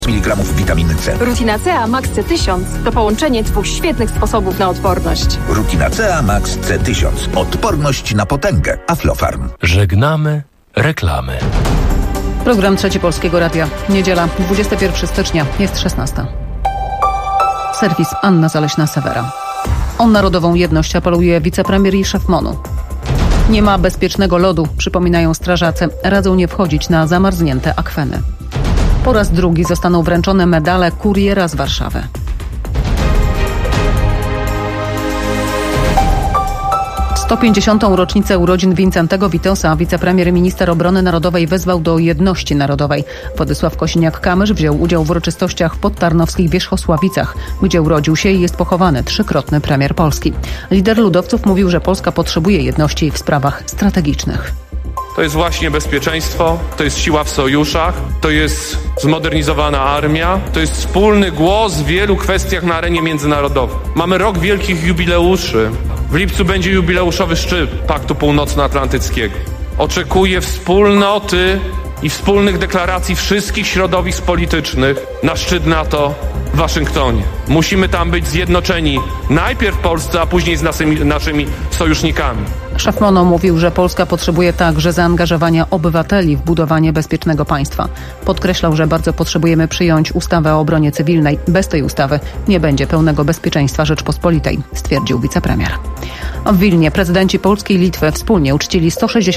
mg witaminy C. Rutina CA Max C1000 to połączenie 2 świetnych sposobów na odporność. Rutina CA Max C1000. Odporność na potęgę. Aflofarm. Żegnamy reklamy. Program Trzeci Polskiego Radia. Niedziela, 21 stycznia, jest 16. Serwis Anna Zaleśna-Sewera. O narodową jedność apeluje wicepremier i szef MON-u. Nie ma bezpiecznego lodu, przypominają strażacy. Radzą nie wchodzić na zamarznięte akweny. Po raz drugi zostaną wręczone medale kuriera z Warszawy. W 150. rocznicę urodzin Wincentego Witosa wicepremier i minister obrony narodowej wezwał do jedności narodowej. Władysław Kosiniak-Kamysz wziął udział w uroczystościach w podtarnowskich Wierzchosławicach, gdzie urodził się i jest pochowany trzykrotny premier Polski. Lider ludowców mówił, że Polska potrzebuje jedności w sprawach strategicznych. To jest właśnie bezpieczeństwo, to jest siła w sojuszach, to jest zmodernizowana armia, to jest wspólny głos w wielu kwestiach na arenie międzynarodowej. Mamy rok wielkich jubileuszy. W lipcu będzie jubileuszowy szczyt Paktu Północnoatlantyckiego. Oczekuję wspólnoty i wspólnych deklaracji wszystkich środowisk politycznych na szczyt NATO w Waszyngtonie. Musimy tam być zjednoczeni najpierw w Polsce, a później z naszymi sojusznikami. Szef MON-u mówił, że Polska potrzebuje także zaangażowania obywateli w budowanie bezpiecznego państwa. Podkreślał, że bardzo potrzebujemy przyjąć ustawę o obronie cywilnej. Bez tej ustawy nie będzie pełnego bezpieczeństwa Rzeczpospolitej, stwierdził wicepremier. W Wilnie prezydenci Polski i Litwy wspólnie uczcili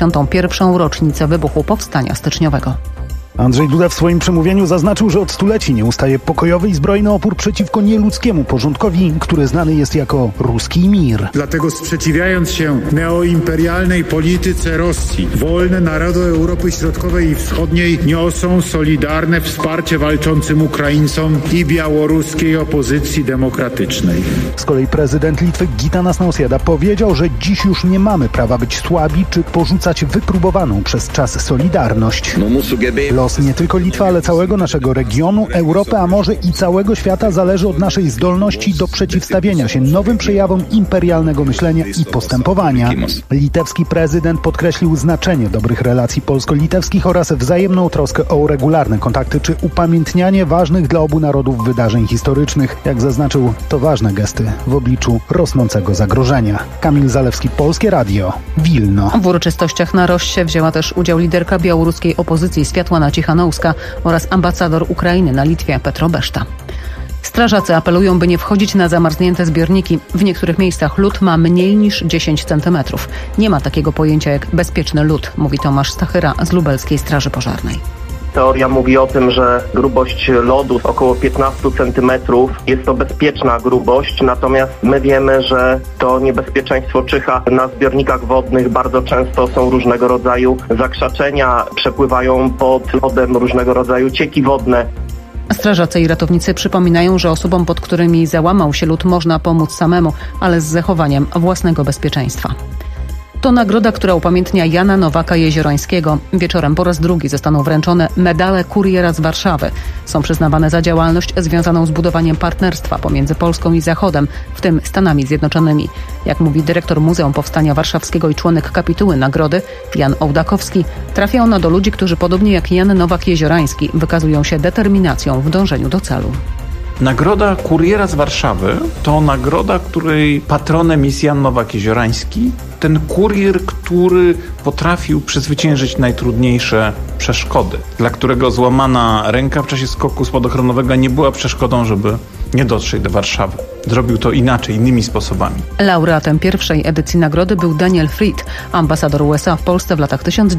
161. rocznicę wybuchu Powstania Styczniowego. Andrzej Duda w swoim przemówieniu zaznaczył, że od stuleci nie ustaje pokojowy i zbrojny opór przeciwko nieludzkiemu porządkowi, który znany jest jako ruski mir. Dlatego sprzeciwiając się neoimperialnej polityce Rosji, wolne narody Europy Środkowej i Wschodniej niosą solidarne wsparcie walczącym Ukraińcom i białoruskiej opozycji demokratycznej. Z kolei prezydent Litwy Gitanas Nausėda powiedział, że dziś już nie mamy prawa być słabi czy porzucać wypróbowaną przez czas solidarność. Los nie tylko Litwy, ale całego naszego regionu, Europy, a może i całego świata zależy od naszej zdolności do przeciwstawienia się nowym przejawom imperialnego myślenia i postępowania. Litewski prezydent podkreślił znaczenie dobrych relacji polsko-litewskich oraz wzajemną troskę o regularne kontakty czy upamiętnianie ważnych dla obu narodów wydarzeń historycznych. Jak zaznaczył, to ważne gesty w obliczu rosnącego zagrożenia. Kamil Zalewski, Polskie Radio, Wilno. W uroczystościach na Rossie wzięła też udział liderka białoruskiej opozycji Światłana Cichanouska oraz ambasador Ukrainy na Litwie Petro Beszta. Strażacy apelują, by nie wchodzić na zamarznięte zbiorniki. W niektórych miejscach lód ma mniej niż 10 cm. Nie ma takiego pojęcia jak bezpieczny lód, mówi Tomasz Stachyra z Lubelskiej Straży Pożarnej. Teoria mówi o tym, że grubość lodu około 15 cm jest to bezpieczna grubość, natomiast my wiemy, że to niebezpieczeństwo czyha na zbiornikach wodnych. Bardzo często są różnego rodzaju zakrzaczenia, przepływają pod lodem różnego rodzaju cieki wodne. Strażacy i ratownicy przypominają, że osobom, pod którymi załamał się lód, można pomóc samemu, ale z zachowaniem własnego bezpieczeństwa. To nagroda, która upamiętnia Jana Nowaka-Jeziorańskiego. Wieczorem po raz drugi zostaną wręczone medale kuriera z Warszawy. Są przyznawane za działalność związaną z budowaniem partnerstwa pomiędzy Polską i Zachodem, w tym Stanami Zjednoczonymi. Jak mówi dyrektor Muzeum Powstania Warszawskiego i członek kapituły nagrody, Jan Ołdakowski, trafia ona do ludzi, którzy podobnie jak Jan Nowak-Jeziorański wykazują się determinacją w dążeniu do celu. Nagroda Kuriera z Warszawy to nagroda, której patronem jest Jan Nowak-Jeziorański. Ten kurier, który potrafił przezwyciężyć najtrudniejsze przeszkody, dla którego złamana ręka w czasie skoku spadochronowego nie była przeszkodą, żeby nie dotrzeć do Warszawy. Zrobił to inaczej, innymi sposobami. Laureatem pierwszej edycji nagrody był Daniel Fried, ambasador USA w Polsce w latach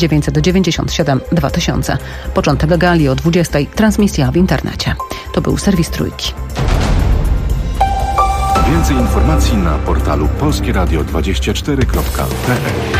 1997-2000. Początek gali o 20:00, transmisja w internecie. To był serwis Trójki. Więcej informacji na portalu polskieradio24.pl.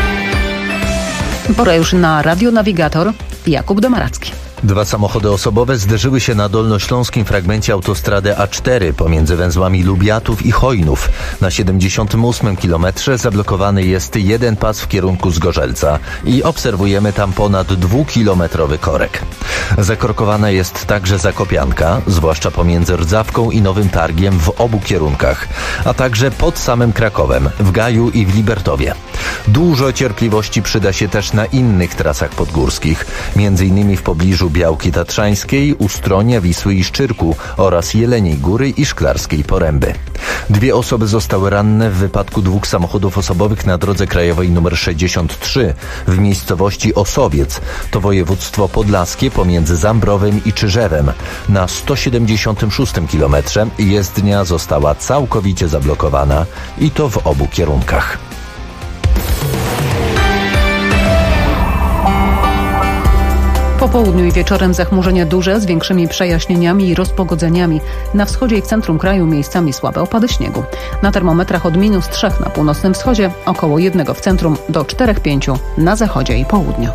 Pora już na radionawigator. Jakub Domaracki. 2 samochody osobowe zderzyły się na dolnośląskim fragmencie autostrady A4 pomiędzy węzłami Lubiatów i Chojnów. Na 78 kilometrze zablokowany jest jeden pas w kierunku Zgorzelca i obserwujemy tam ponad 2-kilometrowy korek. Zakorkowana jest także Zakopianka, zwłaszcza pomiędzy Rdzawką i Nowym Targiem w obu kierunkach, a także pod samym Krakowem, w Gaju i w Libertowie. Dużo cierpliwości przyda się też na innych trasach podgórskich, m.in. w pobliżu Białki Tatrzańskiej, Ustronia, Wisły i Szczyrku oraz Jeleniej Góry i Szklarskiej Poręby. 2 osoby zostały ranne w wypadku 2 samochodów osobowych na drodze krajowej nr 63 w miejscowości Osowiec. To województwo podlaskie pomiędzy Zambrowem i Czyżewem. Na 176 kilometrze jezdnia została całkowicie zablokowana i to w obu kierunkach. Po południu i wieczorem zachmurzenia duże z większymi przejaśnieniami i rozpogodzeniami. Na wschodzie i w centrum kraju miejscami słabe opady śniegu. Na termometrach od -3 na północnym wschodzie, około 1 w centrum do 4-5 na zachodzie i południu.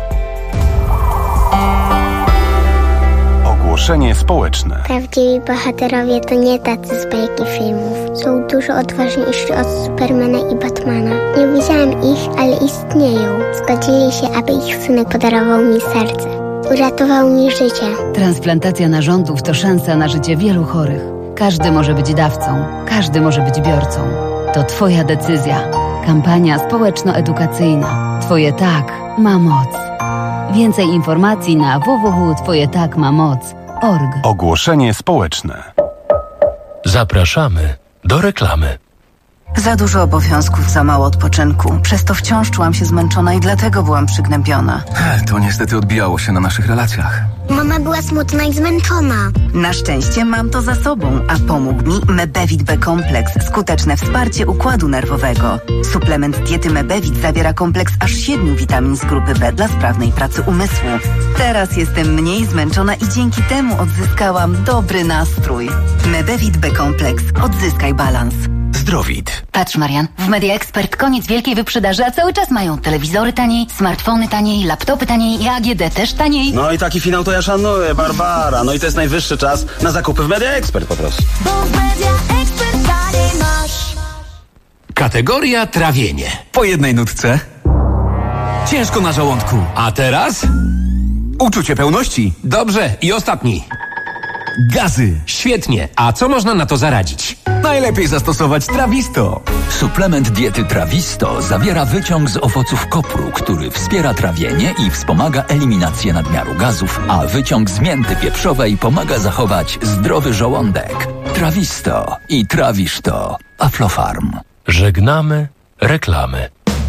Ogłoszenie społeczne. Prawdziwi bohaterowie to nie tacy z bajki filmów. Są dużo odważniejsi od Supermana i Batmana. Nie widziałam ich, ale istnieją. Zgodzili się, aby ich synek podarował mi serce. Uratował mi życie. Transplantacja narządów to szansa na życie wielu chorych. Każdy może być dawcą, każdy może być biorcą. To Twoja decyzja. Kampania społeczno-edukacyjna. Twoje tak ma moc. Więcej informacji na www.twojetakmamoc.org. Ogłoszenie społeczne. Zapraszamy do reklamy. Za dużo obowiązków, za mało odpoczynku. Przez to wciąż czułam się zmęczona i dlatego byłam przygnębiona. To niestety odbijało się na naszych relacjach. Mama była smutna i zmęczona. Na szczęście mam to za sobą, a pomógł mi Mebevit B-kompleks. Skuteczne wsparcie układu nerwowego. Suplement diety Mebevit zawiera kompleks aż 7 witamin z grupy B dla sprawnej pracy umysłu. Teraz jestem mniej zmęczona i dzięki temu odzyskałam dobry nastrój. Mebevit B-kompleks. Odzyskaj balans. Zdrowit. Patrz, Marian, w Media Expert koniec wielkiej wyprzedaży, a cały czas mają telewizory taniej, smartfony taniej, laptopy taniej i AGD też taniej. No i taki finał to ja szanuję, Barbara. No i to jest najwyższy czas na zakupy w Media Expert po prostu. Bo w Media Expert taniej masz. Kategoria trawienie. Po jednej nutce. Ciężko na żołądku. A teraz? Uczucie pełności. Dobrze, i ostatni. Gazy. Świetnie. A co można na to zaradzić? Najlepiej zastosować Trawisto. Suplement diety Trawisto zawiera wyciąg z owoców kopru, który wspiera trawienie i wspomaga eliminację nadmiaru gazów, a wyciąg z mięty pieprzowej pomaga zachować zdrowy żołądek. Trawisto i trawisz to. Aflofarm. Żegnamy reklamy.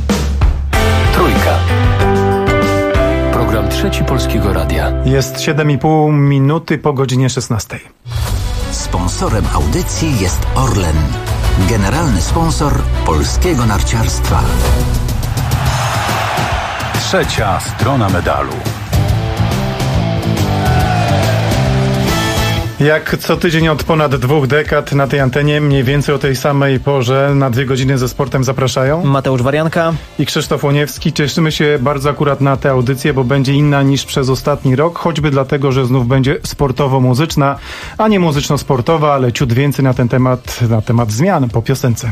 Trójka. Program Trzeci Polskiego Radia. Jest 7,5 minuty po godzinie 16. Sponsorem audycji jest Orlen, generalny sponsor polskiego narciarstwa. Trzecia strona medalu. Jak co tydzień od ponad 2 dekad na tej antenie, mniej więcej o tej samej porze, na 2 godziny ze sportem zapraszają Mateusz Warianka i Krzysztof Łoniewski. Cieszymy się bardzo akurat na tę audycję, bo będzie inna niż przez ostatni rok, choćby dlatego, że znów będzie sportowo-muzyczna, a nie muzyczno-sportowa, ale ciut więcej na ten temat zmian po piosence.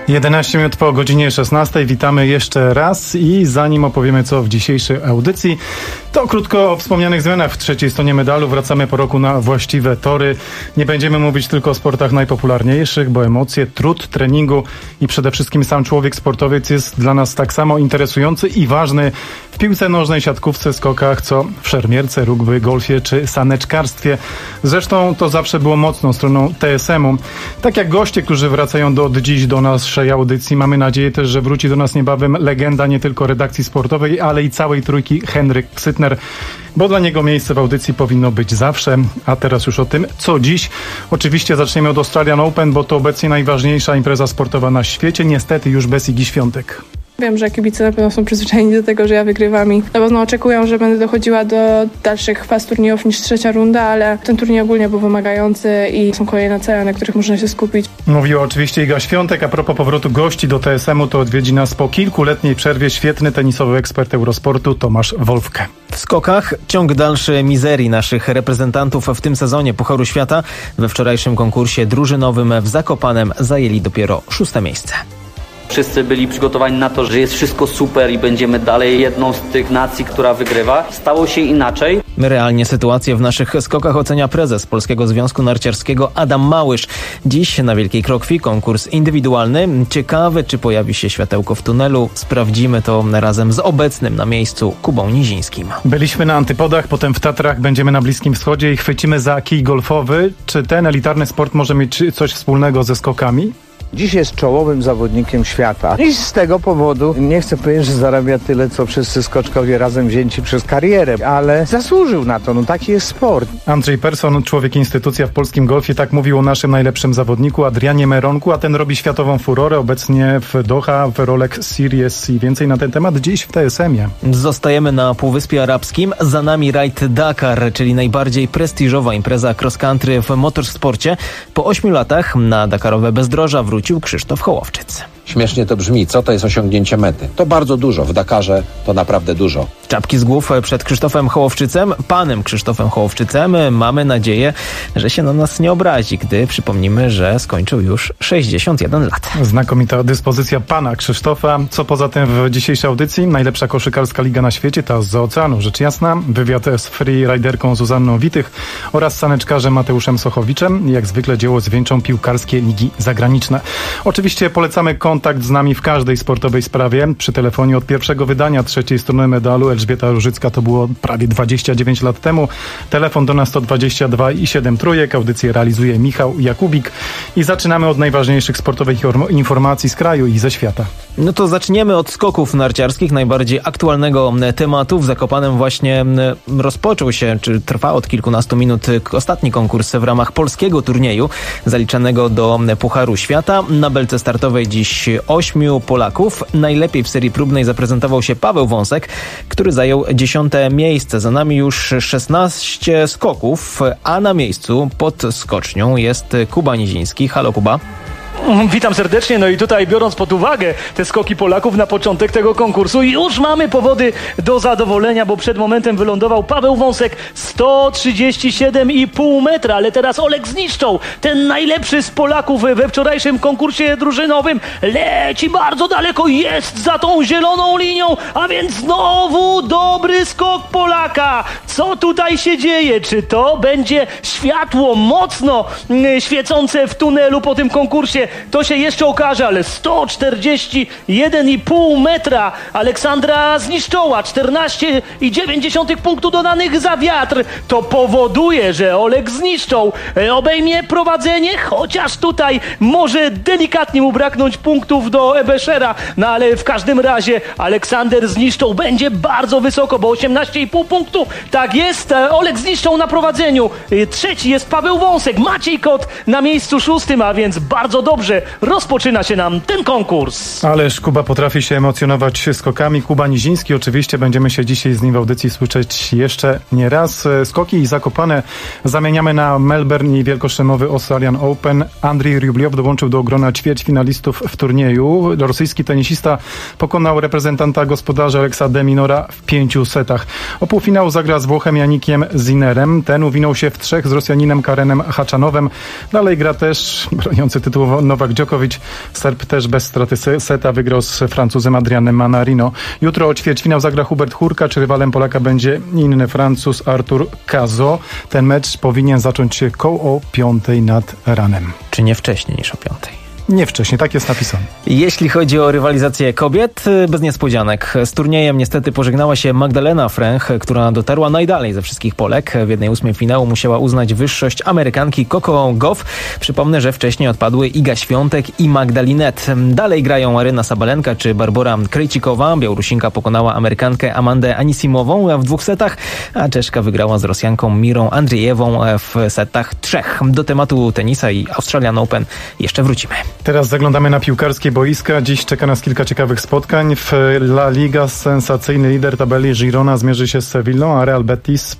11 minut po godzinie 16. Witamy jeszcze raz i zanim opowiemy co w dzisiejszej audycji, to krótko o wspomnianych zmianach w trzeciej stronie medalu. Wracamy po roku na właściwe tory. Nie będziemy mówić tylko o sportach najpopularniejszych, bo emocje, trud treningu i przede wszystkim sam człowiek sportowiec jest dla nas tak samo interesujący i ważny w piłce nożnej, siatkówce, skokach, co w szermierce, rugby, golfie czy saneczkarstwie. Zresztą to zawsze było mocną stroną TSM-u. Tak jak goście, którzy wracają od dziś do naszej audycji, mamy nadzieję też, że wróci do nas niebawem legenda nie tylko redakcji sportowej, ale i całej trójki, Henryk Sytner, bo dla niego miejsce w audycji powinno być zawsze. A teraz już o tym, co dziś. Oczywiście zaczniemy od Australian Open, bo to obecnie najważniejsza impreza sportowa na świecie, niestety już bez Igi Świątek. Wiem, że kibice na pewno są przyzwyczajeni do tego, że ja wygrywam i na pewno oczekują, że będę dochodziła do dalszych faz turniejów niż trzecia runda, ale ten turniej ogólnie był wymagający i są kolejne cele, na których można się skupić. Mówiła oczywiście Iga Świątek. A propos powrotu gości do TSM-u, to odwiedzi nas po kilkuletniej przerwie świetny tenisowy ekspert Eurosportu Tomasz Wolfke. W skokach ciąg dalszy mizerii naszych reprezentantów w tym sezonie Pucharu Świata. We wczorajszym konkursie drużynowym w Zakopanem zajęli dopiero 6. miejsce. Wszyscy byli przygotowani na to, że jest wszystko super i będziemy dalej jedną z tych nacji, która wygrywa. Stało się inaczej. Realnie sytuację w naszych skokach ocenia prezes Polskiego Związku Narciarskiego Adam Małysz. Dziś na Wielkiej Krokwi konkurs indywidualny. Ciekawe, czy pojawi się światełko w tunelu. Sprawdzimy to razem z obecnym na miejscu Kubą Nizińskim. Byliśmy na Antypodach, potem w Tatrach, będziemy na Bliskim Wschodzie i chwycimy za kij golfowy. Czy ten elitarny sport może mieć coś wspólnego ze skokami? Dziś jest czołowym zawodnikiem świata i z tego powodu nie chcę powiedzieć, że zarabia tyle, co wszyscy skoczkowie razem wzięci przez karierę, ale zasłużył na to, taki jest sport. Andrzej Persson, człowiek instytucja w polskim golfie, tak mówił o naszym najlepszym zawodniku Adrianie Meronku, a ten robi światową furorę obecnie w Doha, w Rolex Series i więcej na ten temat dziś w TSM-ie. Zostajemy na Półwyspie Arabskim, za nami Raid Dakar, czyli najbardziej prestiżowa impreza cross country w motorsporcie. Po 8 latach na dakarowe bezdroża wrócił Krzysztof Hołowczyc. Śmiesznie to brzmi. Co to jest osiągnięcie mety? To bardzo dużo. W Dakarze to naprawdę dużo. Czapki z głów przed Krzysztofem Hołowczycem, panem Krzysztofem Hołowczycem. Mamy nadzieję, że się na nas nie obrazi, gdy przypomnimy, że skończył już 61 lat. Znakomita dyspozycja pana Krzysztofa. Co poza tym w dzisiejszej audycji? Najlepsza koszykarska liga na świecie, ta z oceanu, rzecz jasna. Wywiad z freeriderką Zuzanną Witych oraz saneczkarzem Mateuszem Sochowiczem. Jak zwykle dzieło zwieńczą piłkarskie ligi zagraniczne. Oczywiście polecamy kontakt z nami w każdej sportowej sprawie. Przy telefonie od pierwszego wydania trzeciej strony medalu Elżbieta Różycka, to było prawie 29 lat temu. Telefon do nas 122 i 7 trójek. Audycję realizuje Michał Jakubik. I zaczynamy od najważniejszych sportowych informacji z kraju i ze świata. No to zaczniemy od skoków narciarskich, najbardziej aktualnego tematu. W Zakopanem właśnie rozpoczął się, czy trwa od kilkunastu minut ostatni konkurs w ramach polskiego turnieju zaliczanego do Pucharu Świata. Na belce startowej dziś 8 Polaków. Najlepiej w serii próbnej zaprezentował się Paweł Wąsek, który zajął 10. miejsce. Za nami już 16 skoków, a na miejscu pod skocznią jest Kuba Niziński. Halo Kuba. Witam serdecznie, no i tutaj biorąc pod uwagę te skoki Polaków na początek tego konkursu, już mamy powody do zadowolenia, bo przed momentem wylądował Paweł Wąsek 137,5 metra, ale teraz Oleg Zniszczał, ten najlepszy z Polaków we wczorajszym konkursie drużynowym, leci bardzo daleko, jest za tą zieloną linią, a więc znowu dobry skok Polaka. Co tutaj się dzieje? Czy to będzie światło mocno świecące w tunelu po tym konkursie? To się jeszcze okaże, ale 141,5 metra Aleksandra Zniszczoła, 14,9 punktu dodanych za wiatr. To powoduje, że Oleg Zniszczał obejmie prowadzenie, chociaż tutaj może delikatnie mu braknąć punktów do Ebeszera, no ale w każdym razie Aleksander Zniszczał będzie bardzo wysoko, bo 18,5 punktu. Tak jest, Oleg Zniszczał na prowadzeniu. Trzeci jest Paweł Wąsek, Maciej Kot na miejscu 6, a więc bardzo dobrze rozpoczyna się nam ten konkurs. Ależ Kuba potrafi się emocjonować skokami. Kuba Niziński, oczywiście będziemy się dzisiaj z nim w audycji słyszeć jeszcze nie raz. Skoki i Zakopane zamieniamy na Melbourne i wielkoszlemowy Australian Open. Andrzej Rubliow dołączył do grona ćwierćfinalistów w turnieju. Rosyjski tenisista pokonał reprezentanta gospodarza Alexa de Minora w 5 setach. O półfinał zagra z Włochem Janikiem Zinnerem. Ten uwinął się w 3 z Rosjaninem Karenem Haczanowem. Dalej gra też broniący tytułu Nowak Djokovic. Serb też bez straty seta wygrał z Francuzem Adrianem Manarino. Jutro o ćwierćfinał zagra Hubert Hurkacz, rywalem Polaka będzie inny Francuz Artur Cazaux. Ten mecz powinien zacząć się koło 5:00 nad ranem. Czy nie wcześniej niż o 5:00? Nie wcześniej, tak jest napisane. Jeśli chodzi o rywalizację kobiet, bez niespodzianek. Z turniejem niestety pożegnała się Magdalena Fręch, która dotarła najdalej ze wszystkich Polek. W 1/8 finału musiała uznać wyższość Amerykanki Coco Gauff. Przypomnę, że wcześniej odpadły Iga Świątek i Magdalinet. Dalej grają Aryna Sabalenka czy Barbora Krejcikowa. Białorusinka pokonała Amerykankę Amandę Anisimową w 2 setach, a Czeszka wygrała z Rosjanką Mirą Andrzejewą w setach 3. Do tematu tenisa i Australian Open jeszcze wrócimy. Teraz zaglądamy na piłkarskie boiska. Dziś czeka nas kilka ciekawych spotkań. W La Liga sensacyjny lider tabeli Girona zmierzy się z Sewillą, a Real Betis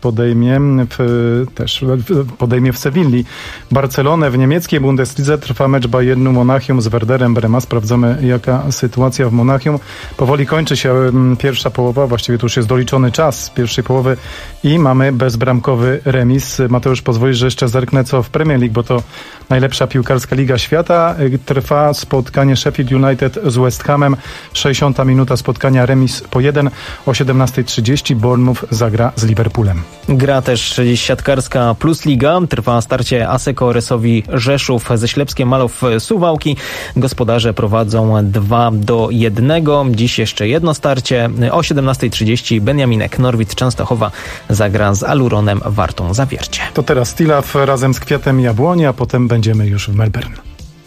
podejmie w Sewilli Barcelonę. W niemieckiej Bundeslidze trwa mecz Bayernu Monachium z Werderem Brema. Sprawdzamy, jaka sytuacja w Monachium. Powoli kończy się pierwsza połowa, właściwie to już jest doliczony czas pierwszej połowy i mamy bezbramkowy remis. Mateusz, pozwolisz, że jeszcze zerknę, co w Premier League, bo to najlepsza piłkarska liga świata. Trwa spotkanie Sheffield United z West Hamem. 60 minuta spotkania, remis po 1. O 17:30 Bournemouth zagra z Liverpoolem. Gra też siatkarska Plus Liga. Trwa starcie Asseco Resowi Rzeszów ze Ślepskiem Malow Suwałki. Gospodarze prowadzą 2-1. Dziś jeszcze jedno starcie. O 17:30 Beniaminek Norwid Częstochowa zagra z Aluronem Wartą Zawiercie. To teraz Tilaw razem z Kwiatem Jabłoni, a potem będziemy już w Melbourne.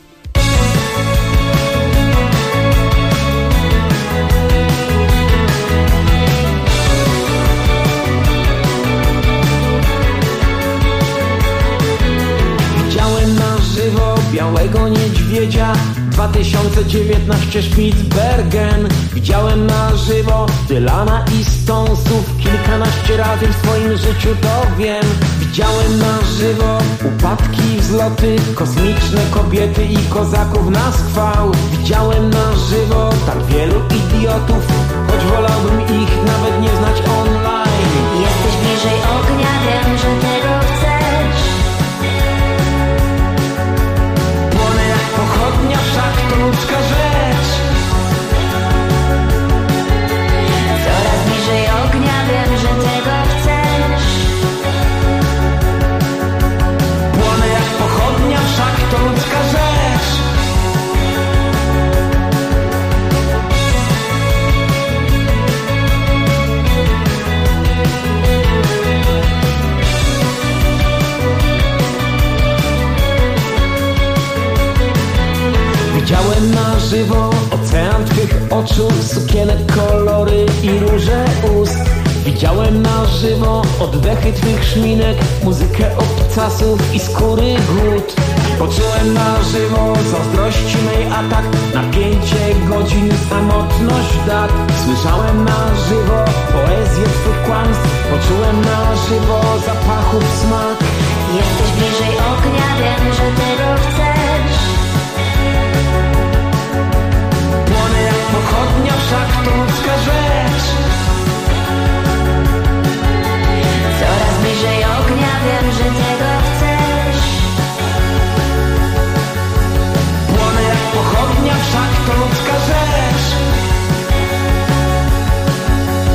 Białego niedźwiedzia 2019 Spitsbergen. Widziałem na żywo Dylana i Stonesów kilkanaście razy w swoim życiu, to wiem. Widziałem na żywo upadki, wzloty, kosmiczne kobiety i kozaków na schwał. Widziałem na żywo tak wielu idiotów, choć wolałbym ich nawet nie znać online. Jesteś bliżej ognia, wiem, że tego chcesz. Pochodnia wszak to ludzka rzecz. Coraz bliżej ognia, wiem, że tego chcesz. Płonę jak pochodnia wszak to ludzka rzecz. Widziałem na żywo ocean twych oczu, sukienek, kolory i róże ust. Widziałem na żywo oddechy twych szminek, muzykę obcasów i skóry głód. Poczułem na żywo zazdrości mej atak, napięcie godzin, samotność dat. Słyszałem na żywo poezję twych kłamstw, poczułem na żywo zapachów smak. Jesteś bliżej ognia, wiem, że tego chcesz. Płonę jak pochodnia, wszak to ludzka rzecz. Coraz bliżej ognia, wiem, że tego chcesz. Płonę jak pochodnia, wszak to ludzka rzecz.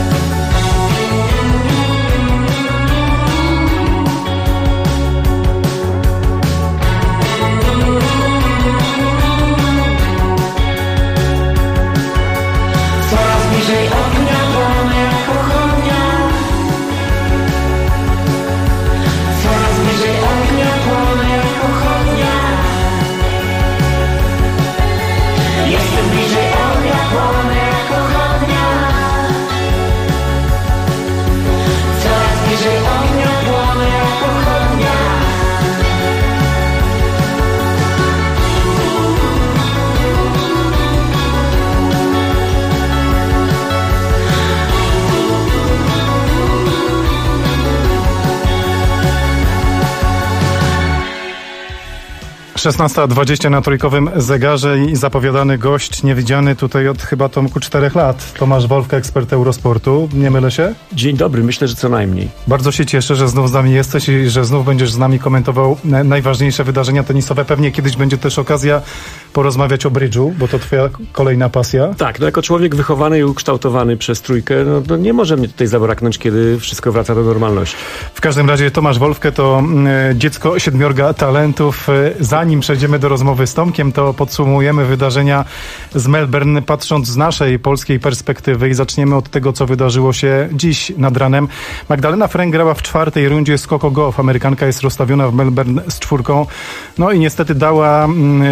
16:20 na trójkowym zegarze i zapowiadany gość niewidziany tutaj od chyba Tomku 4 lat. Tomasz Wolfke, ekspert Eurosportu. Nie mylę się? Dzień dobry, myślę, że co najmniej. Bardzo się cieszę, że znów z nami jesteś i że znów będziesz z nami komentował najważniejsze wydarzenia tenisowe. Pewnie kiedyś będzie też okazja porozmawiać o brydżu, bo to twoja kolejna pasja. Tak, no jako człowiek wychowany i ukształtowany przez trójkę, no nie może mnie tutaj zabraknąć, kiedy wszystko wraca do normalności. W każdym razie Tomasz Wolfke to dziecko 7 talentów. Zanim przejdziemy do rozmowy z Tomkiem, to podsumujemy wydarzenia z Melbourne, patrząc z naszej polskiej perspektywy i zaczniemy od tego, co wydarzyło się dziś nad ranem. Magdalena Fręch grała w 4. rundzie z Coco Gauff. Amerykanka jest rozstawiona w Melbourne z 4. No i niestety dała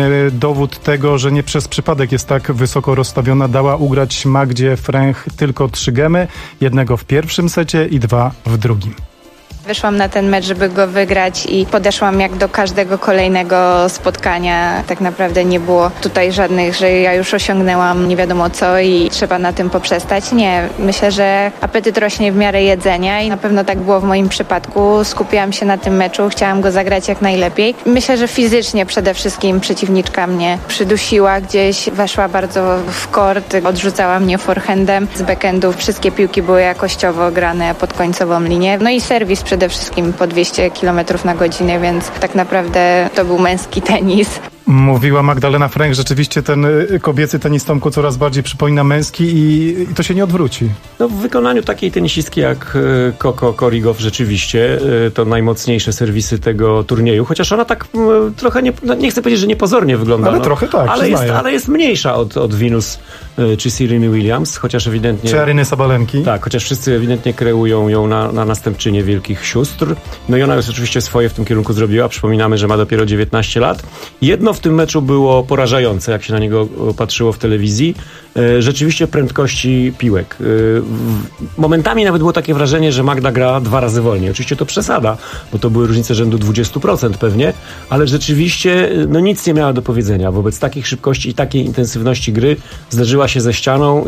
dowód tego, że nie przez przypadek jest tak wysoko rozstawiona. Dała ugrać Magdzie Fręch tylko 3 gemy. 1 w pierwszym secie i 2 w drugim. Wyszłam na ten mecz, żeby go wygrać i podeszłam jak do każdego kolejnego spotkania. Tak naprawdę nie było tutaj żadnych, że ja już osiągnęłam nie wiadomo co i trzeba na tym poprzestać. Nie, myślę, że apetyt rośnie w miarę jedzenia i na pewno tak było w moim przypadku. Skupiłam się na tym meczu, chciałam go zagrać jak najlepiej. Myślę, że fizycznie przede wszystkim przeciwniczka mnie przydusiła gdzieś, weszła bardzo w kort, odrzucała mnie forehandem z backendów. Wszystkie piłki były jakościowo grane pod końcową linię. No i serwis przede wszystkim po 200 km na godzinę, więc tak naprawdę to był męski tenis. Mówiła Magdalena Fręch, rzeczywiście ten kobiecy tenis, Tomku, coraz bardziej przypomina męski i to się nie odwróci. No w wykonaniu takiej tenisistki jak Coco Gauff rzeczywiście to najmocniejsze serwisy tego turnieju, chociaż ona tak trochę, nie chcę powiedzieć, że niepozornie wygląda. Ale trochę tak, ale jest mniejsza od Venus czy Sereny Williams, chociaż ewidentnie... Czy Aryny Sabalenki. Tak, chociaż wszyscy ewidentnie kreują ją na następczynię wielkich sióstr. No i ona już oczywiście swoje w tym kierunku zrobiła. Przypominamy, że ma dopiero 19 lat. Jedno w tym meczu było porażające, jak się na niego patrzyło w telewizji. Rzeczywiście prędkości piłek. Momentami nawet było takie wrażenie, że Magda gra 2 razy wolniej. Oczywiście to przesada, bo to były różnice rzędu 20% pewnie, ale rzeczywiście nic nie miała do powiedzenia. Wobec takich szybkości i takiej intensywności gry zderzyła się ze ścianą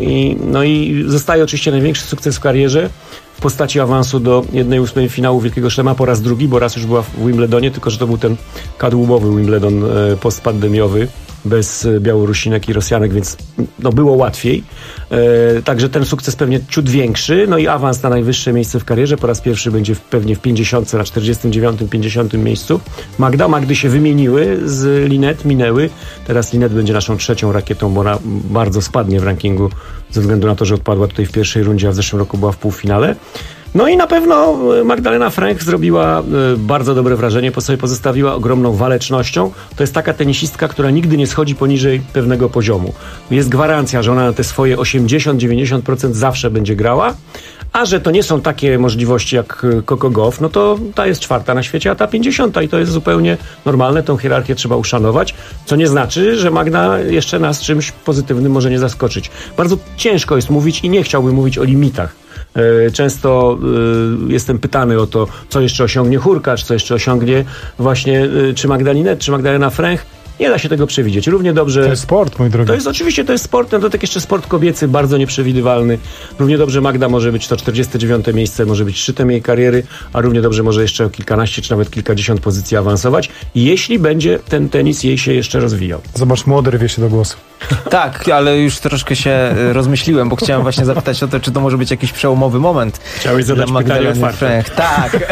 i zostaje oczywiście największy sukces w karierze w postaci awansu do 1/8 finału Wielkiego Szlema po raz drugi, bo raz już była w Wimbledonie, tylko że to był ten kadłubowy Wimbledon postpandemiowy, bez Białorusinek i Rosjanek, więc było łatwiej. Także ten sukces pewnie ciut większy, no i awans na najwyższe miejsce w karierze. Po raz pierwszy będzie pewnie w 50, na 49, 50 miejscu. Magdy się wymieniły z Linette, minęły. Teraz Linette będzie naszą 3. rakietą, bo ona bardzo spadnie w rankingu ze względu na to, że odpadła tutaj w pierwszej rundzie, a w zeszłym roku była w półfinale. No i na pewno Magdalena Fręch zrobiła bardzo dobre wrażenie, po sobie pozostawiła ogromną walecznością. To jest taka tenisistka, która nigdy nie schodzi poniżej pewnego poziomu. Jest gwarancja, że ona na te swoje 80-90% zawsze będzie grała, a że to nie są takie możliwości jak Coco Gauff, no to ta jest 4. na świecie, a ta 50. i to jest zupełnie normalne. Tą hierarchię trzeba uszanować, co nie znaczy, że Magda jeszcze nas czymś pozytywnym może nie zaskoczyć. Bardzo ciężko jest mówić i nie chciałbym mówić o limitach. Często jestem pytany o to, co jeszcze osiągnie Hurkacz, co jeszcze osiągnie właśnie czy Magda Linette, czy Magdalena Fręch. Nie da się tego przewidzieć. Równie dobrze... To jest sport, mój drogi. To jest sport, no to tak jeszcze sport kobiecy, bardzo nieprzewidywalny. Równie dobrze Magda może być to 49. miejsce, może być szczytem jej kariery, a równie dobrze może jeszcze o kilkanaście, czy nawet kilkadziesiąt pozycji awansować, jeśli będzie ten tenis jej się jeszcze rozwijał. Zobacz, młody rwie się do głosu. Tak, ale już troszkę się rozmyśliłem, bo chciałem właśnie zapytać o to, czy to może być jakiś przełomowy moment. Chciałeś zadać pytanie otwarte. Tak,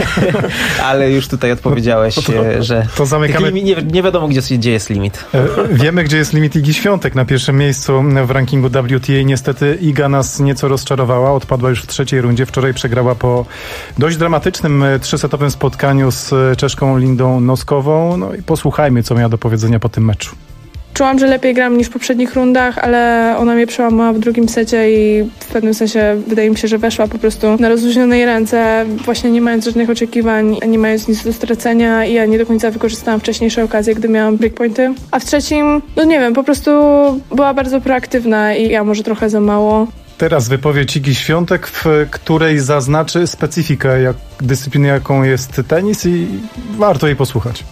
ale już tutaj odpowiedziałeś, że to zamykamy... nie wiadomo, gdzie jest limit. Wiemy, gdzie jest limit Igi Świątek na pierwszym miejscu w rankingu WTA. Niestety Iga nas nieco rozczarowała. Odpadła już w 3. rundzie. Wczoraj przegrała po dość dramatycznym 3-setowym spotkaniu z Czeszką Lindą Noskową. No i posłuchajmy, co miała do powiedzenia po tym meczu. Czułam, że lepiej gram niż w poprzednich rundach, ale ona mnie przełamała w drugim secie i w pewnym sensie wydaje mi się, że weszła po prostu na rozluźnionej ręce, właśnie nie mając żadnych oczekiwań, nie mając nic do stracenia i ja nie do końca wykorzystałam wcześniejsze okazje, gdy miałam breakpointy. A w trzecim, nie wiem, po prostu była bardzo proaktywna i ja może trochę za mało. Teraz wypowiedź Igi Świątek, w której zaznaczy specyfikę dyscypliny, jaką jest tenis i warto jej posłuchać.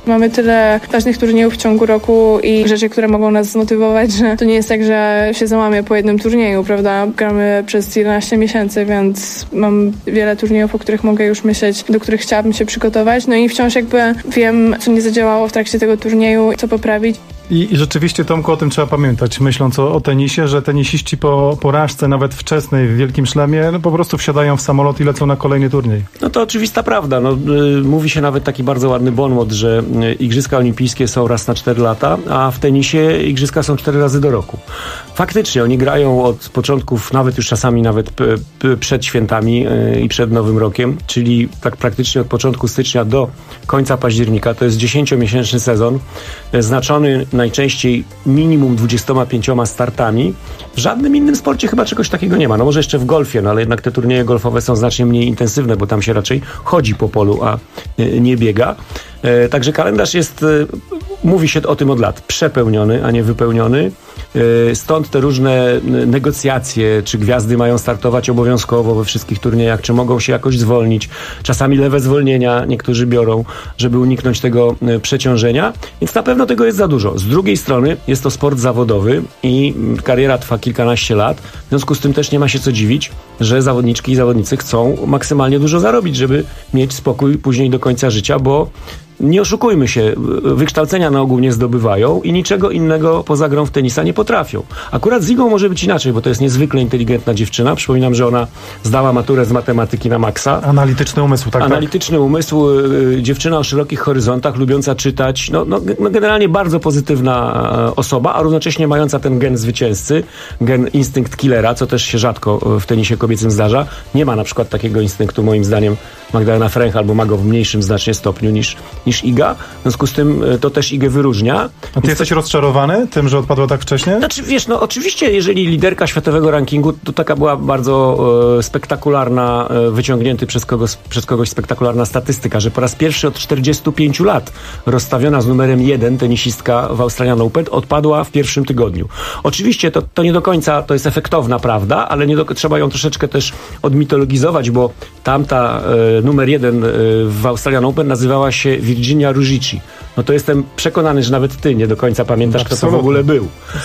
Mamy tyle ważnych turniejów w ciągu roku i rzeczy, które mogą nas zmotywować, że to nie jest tak, że się załamie po jednym turnieju, prawda? Gramy przez 11 miesięcy, więc mam wiele turniejów, o których mogę już myśleć, do których chciałabym się przygotować. No i wciąż jakby wiem, co nie zadziałało w trakcie tego turnieju, co poprawić. I rzeczywiście, Tomku, o tym trzeba pamiętać, myśląc o tenisie, że tenisiści po porażce, nawet wczesnej, w Wielkim Szlemie, po prostu wsiadają w samolot i lecą na kolejny turniej. No to oczywista prawda. Mówi się nawet taki bardzo ładny bonmot, że Igrzyska Olimpijskie są raz na 4 lata, a w tenisie Igrzyska są 4 razy do roku. Faktycznie, oni grają od początków, nawet już czasami nawet przed świętami i przed Nowym Rokiem, czyli tak praktycznie od początku stycznia do końca października. To jest 10-miesięczny sezon, znaczony najczęściej minimum 25 startami. W żadnym innym sporcie chyba czegoś takiego nie ma. No może jeszcze w golfie, ale jednak te turnieje golfowe są znacznie mniej intensywne, bo tam się raczej chodzi po polu, a nie biega. Także kalendarz jest, mówi się o tym od lat, przepełniony, a nie wypełniony. Stąd te różne negocjacje, czy gwiazdy mają startować obowiązkowo we wszystkich turniejach, czy mogą się jakoś zwolnić. Czasami lewe zwolnienia niektórzy biorą, żeby uniknąć tego przeciążenia. Więc na pewno tego jest za dużo. Z drugiej strony jest to sport zawodowy i kariera trwa kilkanaście lat. W związku z tym też nie ma się co dziwić, że zawodniczki i zawodnicy chcą maksymalnie dużo zarobić, żeby mieć spokój później do końca życia, bo nie oszukujmy się, wykształcenia na ogół nie zdobywają i niczego innego poza grą w tenisa nie potrafią. Akurat z Igą może być inaczej, bo to jest niezwykle inteligentna dziewczyna. Przypominam, że ona zdała maturę z matematyki na maksa. Analityczny umysł, tak? Analityczny umysł, dziewczyna o szerokich horyzontach, lubiąca czytać, generalnie bardzo pozytywna osoba, a równocześnie mająca ten gen zwycięzcy, gen instynkt killera, co też się rzadko w tenisie kobiecym zdarza. Nie ma na przykład takiego instynktu, moim zdaniem, Magdalena Fręch, albo ma go w mniejszym znacznie stopniu niż Iga. W związku z tym to też Igę wyróżnia. A ty jesteś rozczarowany tym, że odpadła tak wcześnie? Znaczy, wiesz, oczywiście, jeżeli liderka światowego rankingu, to taka była bardzo spektakularna, wyciągnięty przez kogoś spektakularna statystyka, że po raz pierwszy od 45 lat rozstawiona z numerem 1 tenisistka w Australian Open odpadła w pierwszym tygodniu. Oczywiście to nie do końca, to jest efektowna prawda, ale trzeba ją troszeczkę też odmitologizować, bo tamta numer 1 w Australian Open nazywała się Virginia Ruzici. No to jestem przekonany, że nawet ty nie do końca pamiętasz, kto to w ogóle był.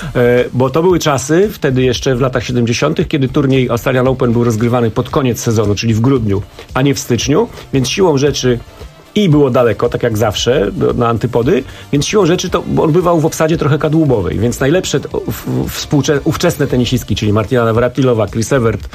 Bo to były czasy, wtedy jeszcze w latach 70., kiedy turniej Australian Open był rozgrywany pod koniec sezonu, czyli w grudniu, a nie w styczniu, więc siłą rzeczy i było daleko, tak jak zawsze, na antypody, więc siłą rzeczy to odbywał w obsadzie trochę kadłubowej, więc najlepsze ówczesne tenisistki, czyli Martina Navratilová, Chris Evert,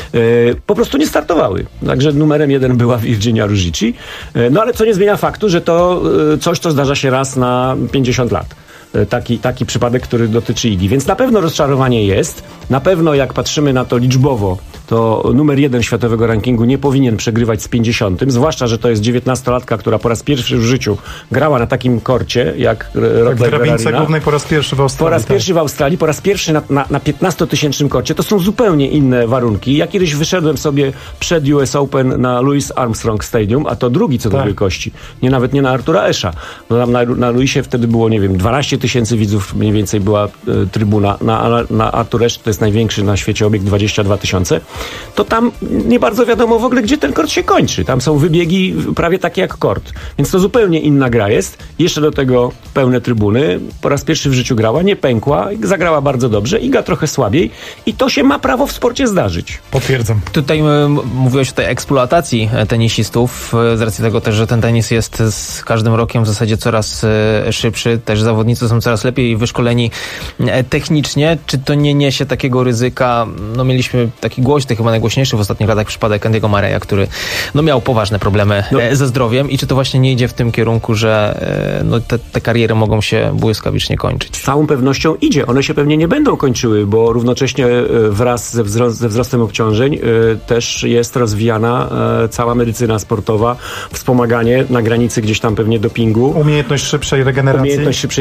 po prostu nie startowały. Także numerem 1 była Virginia Ruzici. No ale co nie zmienia faktu, że to coś, co zdarza się raz na 50 lat. Taki przypadek, który dotyczy Igi. Więc na pewno rozczarowanie jest. Na pewno jak patrzymy na to liczbowo, to numer 1 światowego rankingu nie powinien przegrywać z 50. Zwłaszcza, że to jest 19-latka, która po raz pierwszy w życiu grała na takim korcie, jak w drabince głównej po raz pierwszy w Australii. Po raz pierwszy w Australii, po raz pierwszy na 15-tysięcznym korcie. To są zupełnie inne warunki. Ja kiedyś wyszedłem sobie przed US Open na Louis Armstrong Stadium, a to drugi co do wielkości. Nawet nie na Artura Ashe'a. No tam na Louisie wtedy było, 12 tysięcy widzów mniej więcej była trybuna. Na Artur Ashe, to jest największy na świecie obiekt, 22 tysiące. To tam nie bardzo wiadomo w ogóle, gdzie ten kort się kończy. Tam są wybiegi prawie takie jak kort. Więc to zupełnie inna gra jest. Jeszcze do tego pełne trybuny. Po raz pierwszy w życiu grała, nie pękła, zagrała bardzo dobrze. Iga trochę słabiej. I to się ma prawo w sporcie zdarzyć. Potwierdzam. Tutaj mówiłeś o tej eksploatacji tenisistów, z racji tego też, że ten tenis jest z każdym rokiem w zasadzie coraz szybszy. Też zawodnicy są coraz lepiej wyszkoleni technicznie. Czy to nie niesie takiego ryzyka? No mieliśmy taki głośny, chyba najgłośniejszy w ostatnich latach przypadek Andy'ego Murraya, który miał poważne problemy ze zdrowiem i czy to właśnie nie idzie w tym kierunku, że te kariery mogą się błyskawicznie kończyć? Z całą pewnością idzie. One się pewnie nie będą kończyły, bo równocześnie wraz ze wzrostem obciążeń też jest rozwijana cała medycyna sportowa, wspomaganie na granicy gdzieś tam pewnie dopingu. Umiejętność szybszej regeneracji.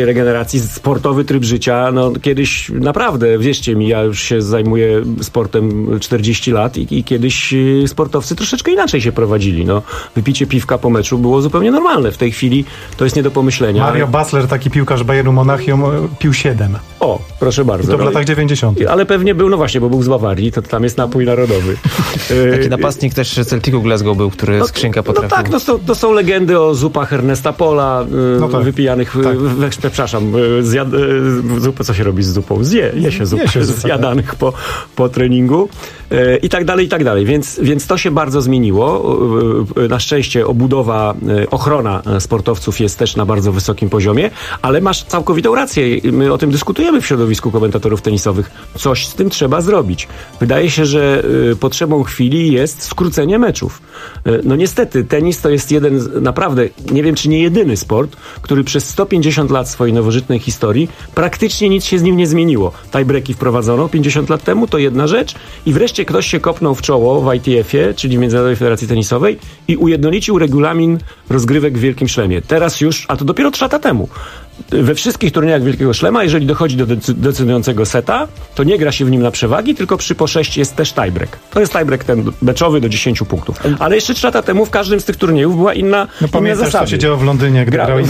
generacji, sportowy tryb życia, no kiedyś naprawdę, wierzcie mi, ja już się zajmuję sportem 40 lat i kiedyś sportowcy troszeczkę inaczej się prowadzili. No, wypicie piwka po meczu było zupełnie normalne. W tej chwili to jest nie do pomyślenia. Mario Basler, taki piłkarz Bayernu Monachium, pił 7. O, proszę bardzo. I to w latach 90. Ale pewnie był, no właśnie, bo był z Bawarii, to tam jest napój narodowy. Taki napastnik też Celticu Glasgow był, który skrzynkę potrafił. No tak, to są legendy o zupach Ernesta Pola, wypijanych, przepraszam, zupę, co się robi z zupą? Je się zupę, zjadanych po treningu i tak dalej, i tak dalej. Więc to się bardzo zmieniło. Na szczęście obudowa, ochrona sportowców jest też na bardzo wysokim poziomie, ale masz całkowitą rację. My o tym dyskutujemy w środowisku komentatorów tenisowych. Coś z tym trzeba zrobić. Wydaje się, że potrzebą chwili jest skrócenie meczów. No niestety, tenis to jest jeden, naprawdę, nie wiem czy nie jedyny sport, który przez 150 lat swojej nowożytnej historii praktycznie nic się z nim nie zmieniło. Tiebreaki wprowadzono 50 lat temu, to jedna rzecz i wreszcie ktoś się kopnął w czoło w ITF-ie, czyli w Międzynarodowej Federacji Tenisowej i ujednolicił regulamin rozgrywek w Wielkim Szlemie. Teraz już, a to dopiero 3 lata temu, we wszystkich turniejach Wielkiego Szlema, jeżeli dochodzi do decydującego seta, to nie gra się w nim na przewagi, tylko przy po 6 jest też tiebreak. To jest tiebreak ten meczowy do 10 punktów. Ale jeszcze 3 lata temu w każdym z tych turniejów była inna zasada. Co się działo w Londynie, gdy grał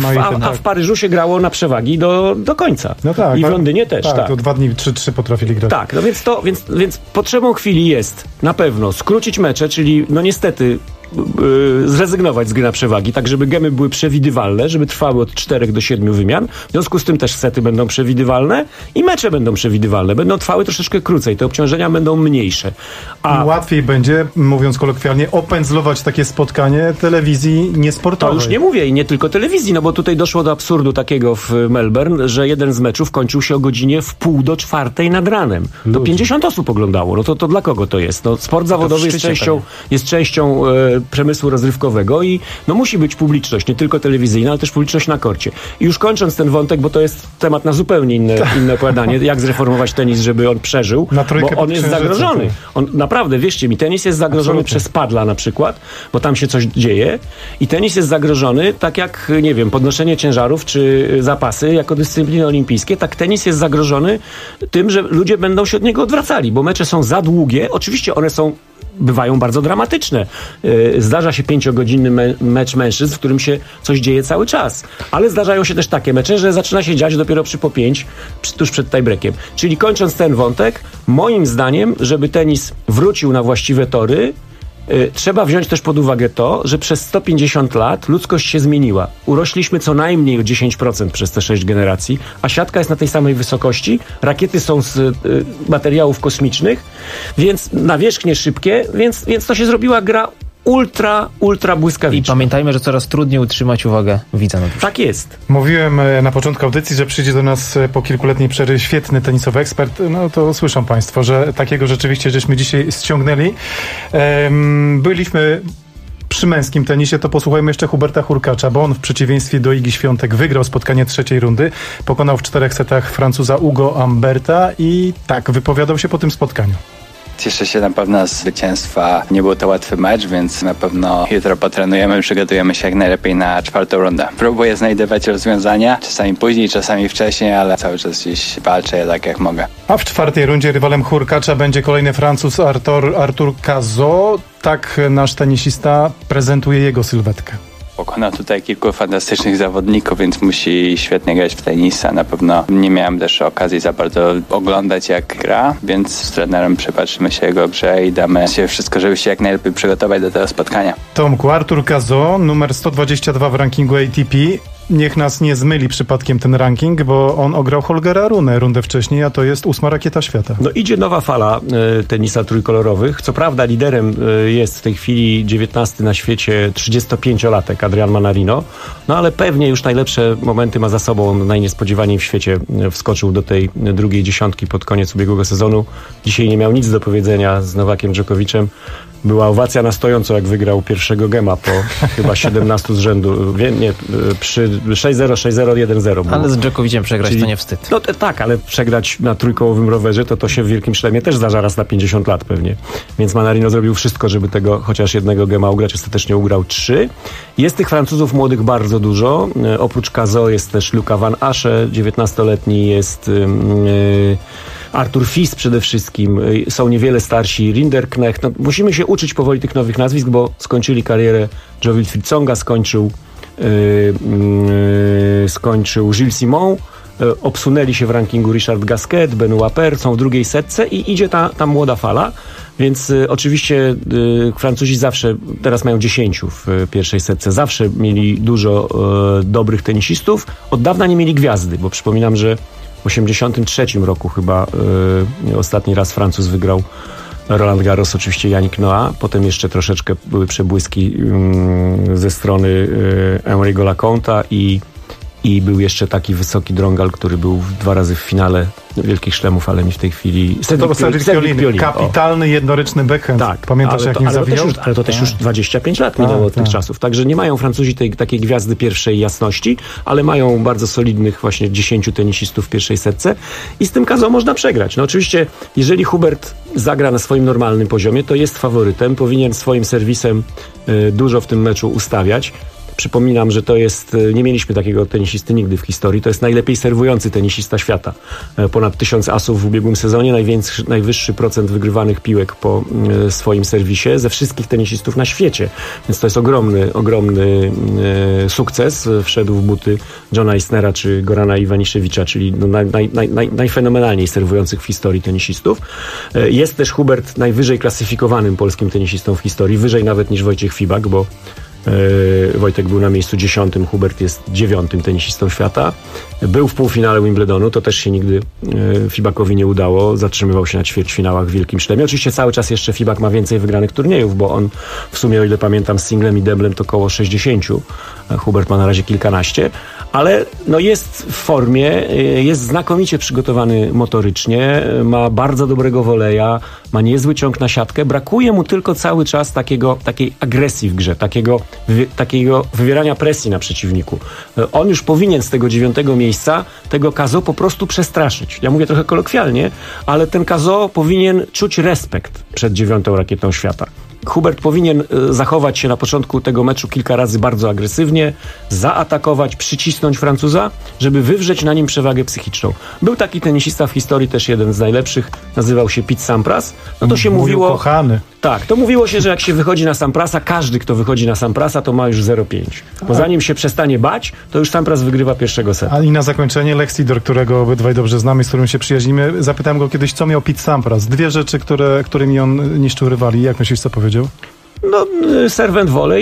a w Paryżu się grało na przewagi do końca. No tak, i w Londynie też. Tak, to 2 dni, 3 potrafili grać. Tak, no więc potrzebą chwili jest na pewno skrócić mecze, czyli no niestety zrezygnować z gry na przewagi, tak żeby gemy były przewidywalne, żeby trwały od 4 do 7 wymian. W związku z tym też sety będą przewidywalne i mecze będą przewidywalne. Będą trwały troszeczkę krócej. Te obciążenia będą mniejsze. I łatwiej będzie, mówiąc kolokwialnie, opędzlować takie spotkanie telewizji niesportowej. To już nie mówię i nie tylko telewizji, no bo tutaj doszło do absurdu takiego w Melbourne, że jeden z meczów kończył się o godzinie 3:30 nad ranem. To 50 osób oglądało. No to dla kogo to jest? No, sport zawodowy jest częścią przemysłu rozrywkowego i no musi być publiczność, nie tylko telewizyjna, ale też publiczność na korcie. I już kończąc ten wątek, bo to jest temat na zupełnie inne opowiadanie, jak zreformować tenis, żeby on przeżył, bo on jest zagrożony. On, naprawdę, wierzcie mi, tenis jest zagrożony przez padla na przykład, bo tam się coś dzieje i tenis jest zagrożony tak jak, nie wiem, podnoszenie ciężarów czy zapasy jako dyscypliny olimpijskie, tak tenis jest zagrożony tym, że ludzie będą się od niego odwracali, bo mecze są za długie, oczywiście one bywają bardzo dramatyczne. Zdarza się 5-godzinny mecz mężczyzn, w którym się coś dzieje cały czas. Ale zdarzają się też takie mecze, że zaczyna się dziać dopiero przy po 5, tuż przed tiebreakiem. Czyli kończąc ten wątek, moim zdaniem, żeby tenis wrócił na właściwe tory, trzeba wziąć też pod uwagę to, że przez 150 lat ludzkość się zmieniła. Urośliśmy co najmniej o 10% przez te 6 generacji, a siatka jest na tej samej wysokości, rakiety są z materiałów kosmicznych, więc nawierzchnie szybkie, więc to się zrobiła gra ultra błyskawiczna. I pamiętajmy, że coraz trudniej utrzymać uwagę widza. Tak jest. Mówiłem na początku audycji, że przyjdzie do nas po kilkuletniej przerwie świetny tenisowy ekspert. No to słyszą Państwo, że takiego rzeczywiście żeśmy dzisiaj ściągnęli. Byliśmy przy męskim tenisie, to posłuchajmy jeszcze Huberta Hurkacza, bo on w przeciwieństwie do Igi Świątek wygrał spotkanie 3. rundy, pokonał w 4 setach Francuza Hugo Amberta i tak wypowiadał się po tym spotkaniu. Cieszę się na pewno z zwycięstwa. Nie był to łatwy mecz, więc na pewno jutro potrenujemy, przygotujemy się jak najlepiej na 4. rundę. Próbuję znajdywać rozwiązania, czasami później, czasami wcześniej, ale cały czas gdzieś walczę tak jak mogę. A w 4. rundzie rywalem Hurkacza będzie kolejny Francuz Arthur Cazot. Tak nasz tenisista prezentuje jego sylwetkę. Pokonał tutaj kilku fantastycznych zawodników, więc musi świetnie grać w tenisa. Na pewno nie miałem też okazji za bardzo oglądać jak gra, więc z trenerem przypatrzymy się jego grze i damy się wszystko, żeby się jak najlepiej przygotować do tego spotkania. Tomku, Arthur Cazot, numer 122 w rankingu ATP. Niech nas nie zmyli przypadkiem ten ranking, bo on ograł Holgera Runę rundę wcześniej, a to jest 8. rakieta świata. No idzie nowa fala tenisa trójkolorowych. Co prawda liderem jest w tej chwili 19 na świecie 35-latek Adrian Manarino, no ale pewnie już najlepsze momenty ma za sobą. On najniespodziewaniej w świecie wskoczył do tej drugiej dziesiątki pod koniec ubiegłego sezonu. Dzisiaj nie miał nic do powiedzenia z Nowakiem Dżokowiciem. Była owacja na stojąco, jak wygrał pierwszego gema po chyba 17 z rzędu. Przy 6-0, 6-0, 1-0 było. Ale z Dżokowiciem przegrać to nie wstyd. No tak, ale przegrać na trójkołowym rowerze to się w Wielkim Szlemie też zdarza raz na 50 lat pewnie. Więc Mannarino zrobił wszystko, żeby tego chociaż jednego gema ugrać. Ostatecznie ugrał 3. Jest tych Francuzów młodych bardzo dużo. Oprócz Cazaux jest też Luca Van Assche, 19-letni, jest Arthur Fils przede wszystkim. Są niewiele starsi, Rinderknecht. No, musimy się uczyć powoli tych nowych nazwisk, bo skończyli karierę Joe Wilfried Tsonga, skończył Gilles Simon, obsunęli się w rankingu Richard Gasquet, Benoît Paire, są w drugiej setce i idzie ta młoda fala, więc oczywiście Francuzi zawsze, teraz mają 10 w pierwszej setce, zawsze mieli dużo dobrych tenisistów, od dawna nie mieli gwiazdy, bo przypominam, że w 1983 roku chyba ostatni raz Francuz wygrał Roland Garros, oczywiście Yannick Noah, potem jeszcze troszeczkę były przebłyski ze strony Henri'ego Laconta i był jeszcze taki wysoki Drongal, który był 2 razy w finale Wielkich Szlemów, ale mi w tej chwili... Cedric Pioline. Kapitalny, jednoryczny backhand. Tak. Pamiętasz, jak nim zawijał? Ale to też już 25 lat minęło od tych czasów. Także nie mają Francuzi takiej gwiazdy pierwszej jasności, ale mają bardzo solidnych właśnie 10 tenisistów w pierwszej setce i z tym Cazaux można przegrać. No oczywiście, jeżeli Hubert zagra na swoim normalnym poziomie, to jest faworytem. Powinien swoim serwisem dużo w tym meczu ustawiać. Przypominam, że to jest, nie mieliśmy takiego tenisisty nigdy w historii, to jest najlepiej serwujący tenisista świata. Ponad 1000 asów w ubiegłym sezonie, najwyższy procent wygrywanych piłek po swoim serwisie ze wszystkich tenisistów na świecie. Więc to jest ogromny sukces. Wszedł w buty Johna Isnera czy Gorana Iwaniszewicza, czyli najfenomenalniej serwujących w historii tenisistów. Jest też Hubert najwyżej klasyfikowanym polskim tenisistą w historii, wyżej nawet niż Wojciech Fibak, bo Wojtek był na miejscu 10, Hubert jest 9 tenisistą świata. Był w półfinale Wimbledonu, to też się nigdy Fibakowi nie udało. Zatrzymywał się na ćwierćfinałach w Wielkim Szlemie. Oczywiście cały czas jeszcze Fibak ma więcej wygranych turniejów, bo on w sumie, o ile pamiętam, z singlem i deblem to około 60. Hubert ma na razie kilkanaście, ale no jest w formie, jest znakomicie przygotowany motorycznie, ma bardzo dobrego woleja, ma niezły ciąg na siatkę. Brakuje mu tylko cały czas takiej agresji w grze, takiego wywierania presji na przeciwniku. On już powinien z tego 9 miejsca tego Cazaux po prostu przestraszyć. Ja mówię trochę kolokwialnie, ale ten Cazaux powinien czuć respekt przed 9 rakietą świata. Hubert powinien zachować się na początku tego meczu kilka razy bardzo agresywnie, zaatakować, przycisnąć Francuza, żeby wywrzeć na nim przewagę psychiczną. Był taki tenisista w historii, też jeden z najlepszych, nazywał się Pete Sampras. No to się mówiło... kochany. Tak, to mówiło się, że jak się wychodzi na Samprasa, każdy, kto wychodzi na Samprasa, to ma już 0,5. Bo zanim się przestanie bać, to już Sampras wygrywa pierwszego seta. A i na zakończenie Lex Sidor, którego obydwaj dobrze znamy, z którym się przyjaźnimy, zapytałem go kiedyś, co miał Pete Sampras. 2 rzeczy, którymi on niszczył rywali. Jak myślisz, co powiedział? No, serwent wolej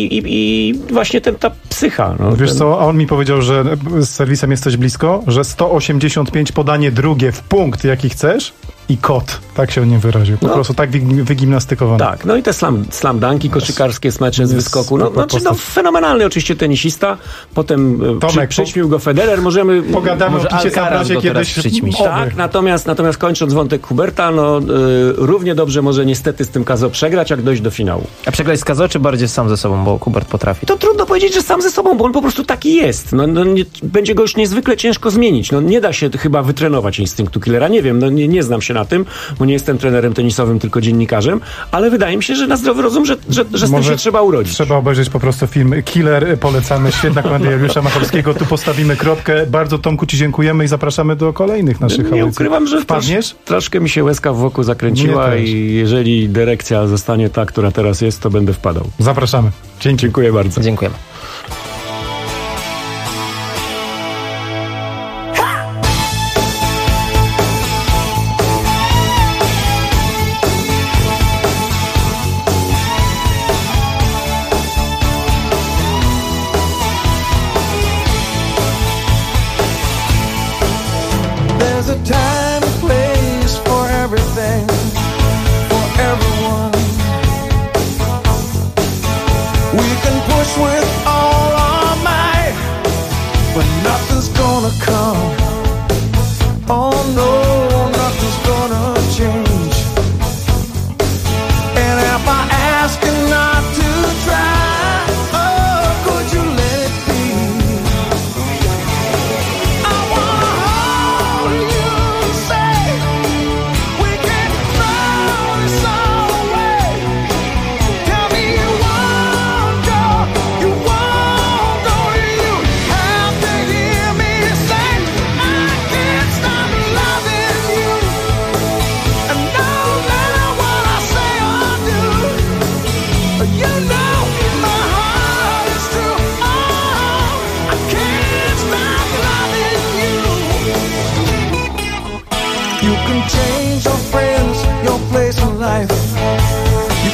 i właśnie ta psycha. No, wiesz co, a on mi powiedział, że z serwisem jesteś blisko, że 185 podanie drugie w punkt, jaki chcesz i kot. Tak się o nim wyraził. Po prostu tak wygimnastykowany. Tak, no i te slam dunki, koszykarskie smecze z wyskoku. Fenomenalny oczywiście tenisista. Potem przyćmił go Federer. Pogadamy o Picie Samprasie kiedyś. Tak, natomiast kończąc wątek Huberta, równie dobrze może niestety z tym Cazaux przegrać, jak dojść do finału. A przegrać z Cazaux, czy bardziej sam ze sobą, bo Hubert potrafi? To trudno powiedzieć, że sam ze sobą, bo on po prostu taki jest. Będzie go już niezwykle ciężko zmienić. Nie da się chyba wytrenować instynktu killera. Nie wiem, nie znam się na tym, bo nie jestem trenerem tenisowym, tylko dziennikarzem, ale wydaje mi się, że na zdrowy rozum, że z tym się trzeba urodzić. Trzeba obejrzeć po prostu film Killer. Polecamy. Świetna komedia Juliusza Macholskiego. Tu postawimy kropkę. Bardzo, Tomku, ci dziękujemy i zapraszamy do kolejnych naszych audycji. Nie ukrywam, że troszkę mi się łezka w wokół zakręciła i jeżeli dyrekcja zostanie ta, która teraz jest, to będę wpadał. Zapraszamy. Dziękuję bardzo. Dziękujemy.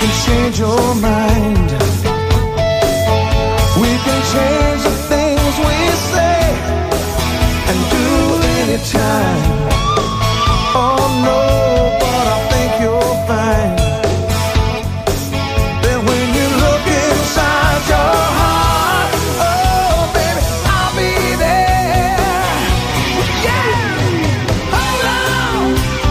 can change your mind. We can change the things we say and do anytime. Oh no, but I think you'll find that when you look inside your heart, oh baby, I'll be there. Yeah, hold on,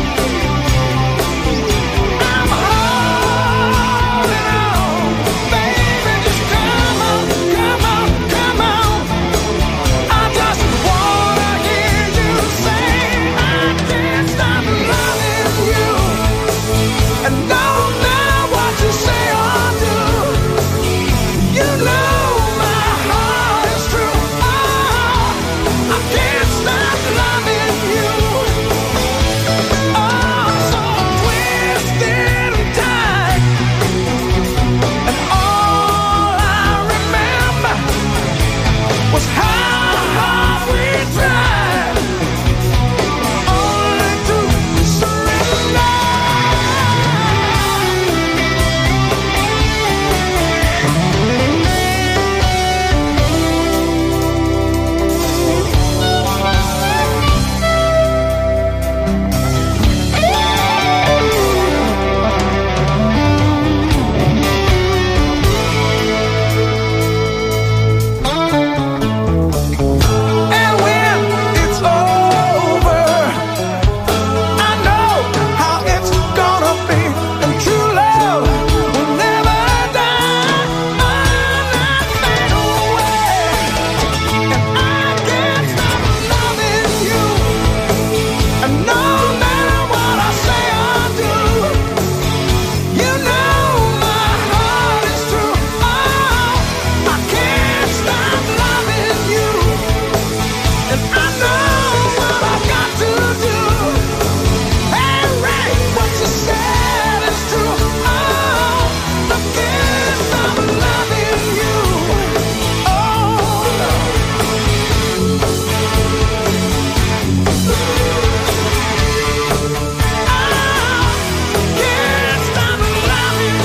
I'm holding on. Baby, just come on, come on, come on. I just wanna hear you say I can't stop loving you. And no matter what you say or do, you know my heart is true. Oh, I can't stop loving you. Oh, so twisted and tight, and all I remember was how hard we tried, only to surrender. And when it's over, I know how it's gonna be. And true love will never die, not fade away. And I can't stop loving you. And no matter what I say or do, you know my heart is true. Oh, I can't stop loving you. And I know what I got to do. Hey, Ray, what you said is true. Oh, I can't stop loving you. Oh, no. I can't stop loving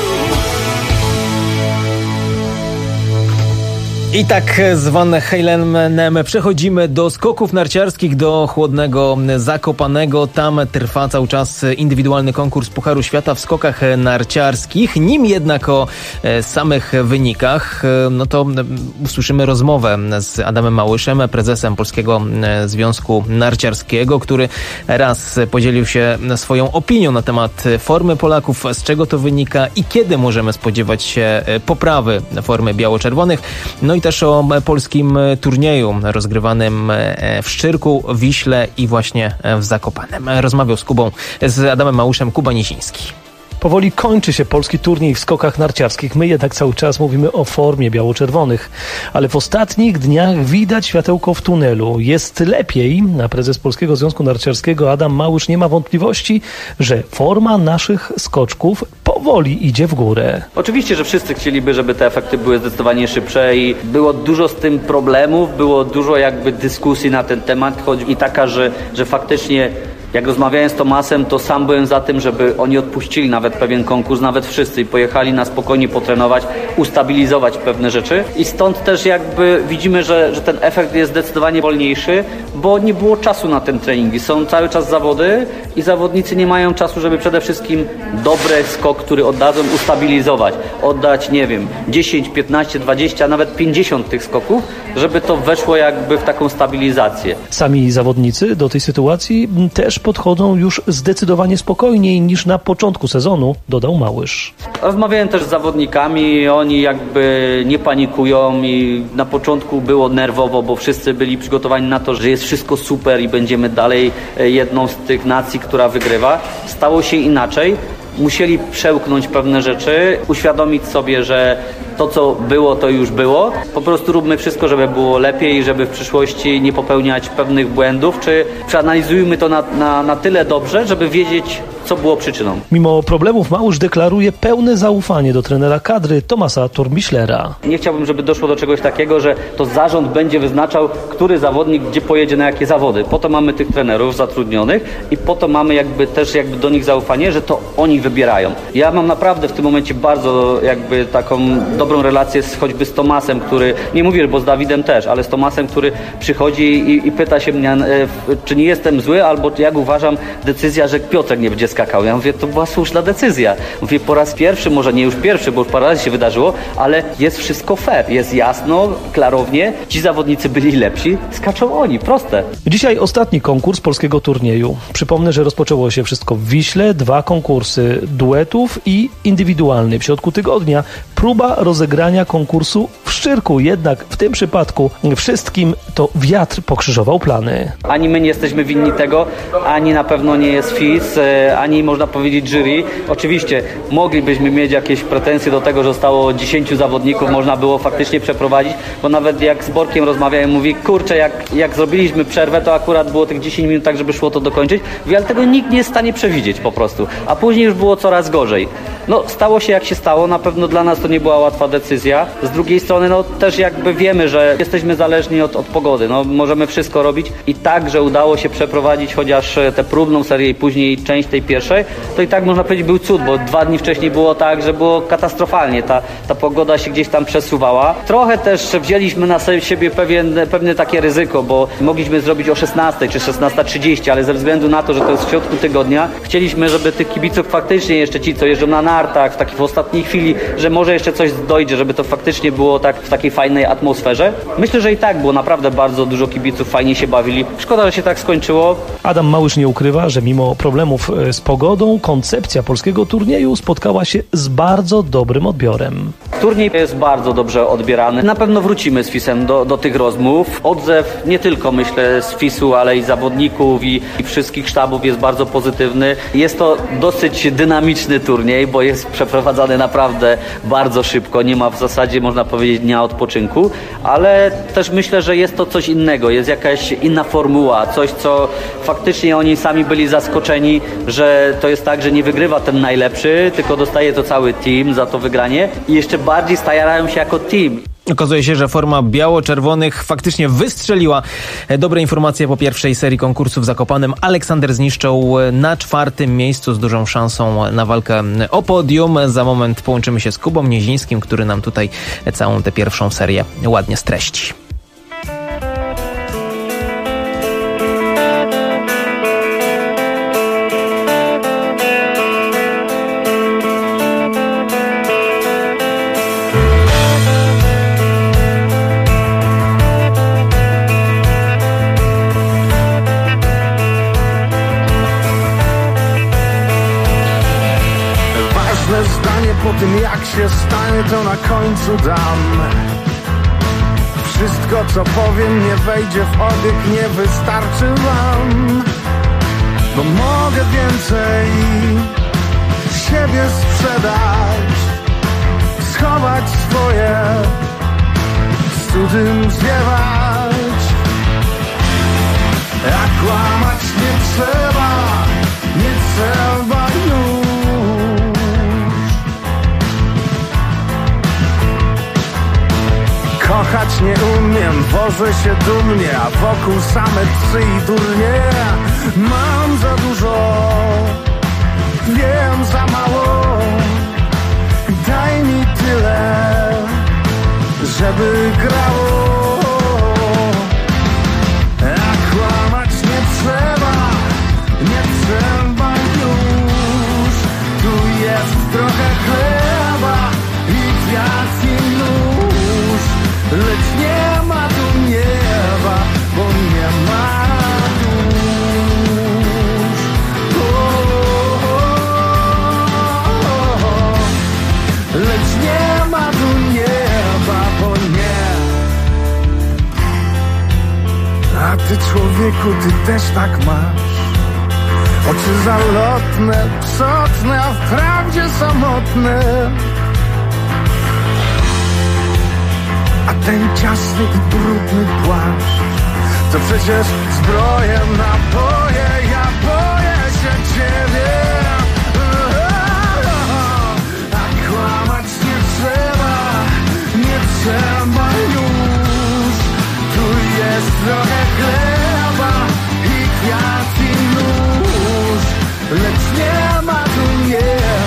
you. I tak z Van Halenem przechodzimy do skoków narciarskich, do chłodnego Zakopanego. Tam trwa cały czas indywidualny konkurs Pucharu Świata w skokach narciarskich. Nim jednak o samych wynikach, no to usłyszymy rozmowę z Adamem Małyszem, prezesem Polskiego Związku Narciarskiego, który raz podzielił się swoją opinią na temat formy Polaków, z czego to wynika i kiedy możemy spodziewać się poprawy formy biało-czerwonych. No i też o polskim turnieju rozgrywanym w Szczyrku, Wiśle i właśnie w Zakopanem. Rozmawiał z Adamem Małyszem Kuba Niziński. Powoli kończy się polski turniej w skokach narciarskich. My jednak cały czas mówimy o formie biało-czerwonych. Ale w ostatnich dniach widać światełko w tunelu. Jest lepiej. A prezes Polskiego Związku Narciarskiego Adam Małysz nie ma wątpliwości, że forma naszych skoczków powoli idzie w górę. Oczywiście, że wszyscy chcieliby, żeby te efekty były zdecydowanie szybsze i było dużo z tym problemów, było dużo jakby dyskusji na ten temat. Chodzi i taka, że faktycznie jak rozmawiałem z Tomasem, to sam byłem za tym, żeby oni odpuścili nawet pewien konkurs, nawet wszyscy i pojechali na spokojnie potrenować, ustabilizować pewne rzeczy i stąd też jakby widzimy, że ten efekt jest zdecydowanie wolniejszy, bo nie było czasu na ten treningi. Są cały czas zawody i zawodnicy nie mają czasu, żeby przede wszystkim dobry skok, który oddadzą, ustabilizować. Oddać, nie wiem, 10, 15, 20, nawet 50 tych skoków, żeby to weszło jakby w taką stabilizację. Sami zawodnicy do tej sytuacji też podchodzą już zdecydowanie spokojniej niż na początku sezonu, dodał Małysz. Rozmawiałem też z zawodnikami, oni jakby nie panikują i na początku było nerwowo, bo wszyscy byli przygotowani na to, że jest wszystko super i będziemy dalej jedną z tych nacji, która wygrywa. Stało się inaczej. Musieli przełknąć pewne rzeczy, uświadomić sobie, że to, co było, to już było. Po prostu róbmy wszystko, żeby było lepiej, żeby w przyszłości nie popełniać pewnych błędów, czy przeanalizujmy to na tyle dobrze, żeby wiedzieć, co było przyczyną. Mimo problemów Małysz deklaruje pełne zaufanie do trenera kadry Thomasa Thurmbischlera. Nie chciałbym, żeby doszło do czegoś takiego, że to zarząd będzie wyznaczał, który zawodnik gdzie pojedzie na jakie zawody. Po to mamy tych trenerów zatrudnionych i po to mamy też do nich zaufanie, że to oni wybierają. Ja mam naprawdę w tym momencie bardzo jakby taką dobrą relację choćby z Tomasem, który, nie mówię, bo z Dawidem też, ale z Tomasem, który przychodzi i pyta się mnie, czy nie jestem zły, albo jak uważam decyzja, że Piotrek nie będzie skakał. Ja mówię, to była słuszna decyzja. Mówię, po raz pierwszy, może nie już pierwszy, bo już parę razy się wydarzyło, ale jest wszystko fair, jest jasno, klarownie, ci zawodnicy byli lepsi, skaczą oni, proste. Dzisiaj ostatni konkurs polskiego turnieju. Przypomnę, że rozpoczęło się wszystko w Wiśle, 2 konkursy duetów i indywidualny. W środku tygodnia próba rozegrania konkursu w Szczyrku. Jednak w tym przypadku wszystkim to wiatr pokrzyżował plany. Ani my nie jesteśmy winni tego, ani na pewno nie jest FIS, ani można powiedzieć jury. Oczywiście moglibyśmy mieć jakieś pretensje do tego, że zostało 10 zawodników, można było faktycznie przeprowadzić, bo nawet jak z Borkiem rozmawiałem, mówi, kurczę, jak zrobiliśmy przerwę, to akurat było tych 10 minut tak, żeby szło to dokończyć, ale tego nikt nie jest w stanie przewidzieć po prostu, a później już było coraz gorzej. No, stało się jak się stało, na pewno dla nas to nie była łatwa decyzja. Z drugiej strony, no też jakby wiemy, że jesteśmy zależni od pogody, no możemy wszystko robić i tak, że udało się przeprowadzić chociaż tę próbną serię i później część tej pierwszej, to i tak można powiedzieć był cud, bo 2 dni wcześniej było tak, że było katastrofalnie, ta pogoda się gdzieś tam przesuwała. Trochę też wzięliśmy na siebie pewne takie ryzyko, bo mogliśmy zrobić o 16 czy 16:30, ale ze względu na to, że to jest w środku tygodnia, chcieliśmy, żeby tych kibiców faktycznie jeszcze ci, co jeżdżą na nartach w ostatniej chwili, że może jeszcze coś dojdzie, żeby to faktycznie było tak w takiej fajnej atmosferze. Myślę, że i tak było naprawdę bardzo dużo kibiców, fajnie się bawili. Szkoda, że się tak skończyło. Adam Małysz nie ukrywa, że mimo problemów z pogodą, koncepcja polskiego turnieju spotkała się z bardzo dobrym odbiorem. Turniej jest bardzo dobrze odbierany. Na pewno wrócimy z FIS-em do tych rozmów. Odzew nie tylko, myślę, z FIS-u, ale i zawodników i wszystkich sztabów jest bardzo pozytywny. Jest to dosyć dynamiczny turniej, bo jest przeprowadzany naprawdę bardzo szybko. Nie ma w zasadzie, można powiedzieć, dnia odpoczynku, ale też myślę, że jest to coś innego. Jest jakaś inna formuła, coś, co faktycznie oni sami byli zaskoczeni, że to jest tak, że nie wygrywa ten najlepszy, tylko dostaje to cały team za to wygranie i jeszcze bardziej starają się jako team. Okazuje się, że forma biało-czerwonych faktycznie wystrzeliła. Dobre informacje po pierwszej serii konkursów w Zakopanem. Aleksander Zniszczał na 4. miejscu z dużą szansą na walkę o podium. Za moment połączymy się z Kubą Niezińskim, który nam tutaj całą tę pierwszą serię ładnie streści. Po tym jak się stanie, to na końcu dam. Wszystko co powiem nie wejdzie w obieg, nie wystarczy wam. Bo mogę więcej siebie sprzedać, schować swoje, cudym ziewać. A kłamać nie trzeba, nie trzeba już. Kochać nie umiem, wożę się dumnie, a wokół same psy i durnie. Mam za dużo, wiem za mało. Daj mi tyle, żeby grało. A kłamać nie trzeba, nie trzeba już. Tu jest trochę chleba i kwiat i nóż. Lecz nie ma tu nieba, bo nie ma dusz. Lecz nie ma tu nieba, bo nie. A ty, człowieku, ty też tak masz. Oczy zalotne, psotne, a wprawdzie samotne. A ten ciasny i brudny płaszcz to przecież zbroję na boje. Ja boję się ciebie. A kłamać nie trzeba, nie trzeba już. Tu jest trochę chleba i kwiat i nóż. Lecz nie ma tu nieba.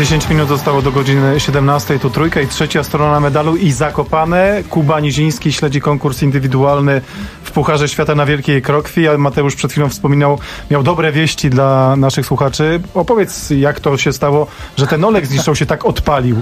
10 minut zostało do godziny 17. Tu Trójka i trzecia strona medalu i Zakopane. Kuba Niziński śledzi konkurs indywidualny w Pucharze Świata na Wielkiej Krokwi, a Mateusz przed chwilą wspominał, miał dobre wieści dla naszych słuchaczy. Opowiedz, jak to się stało, że ten Oleg Zniszczał się tak odpalił.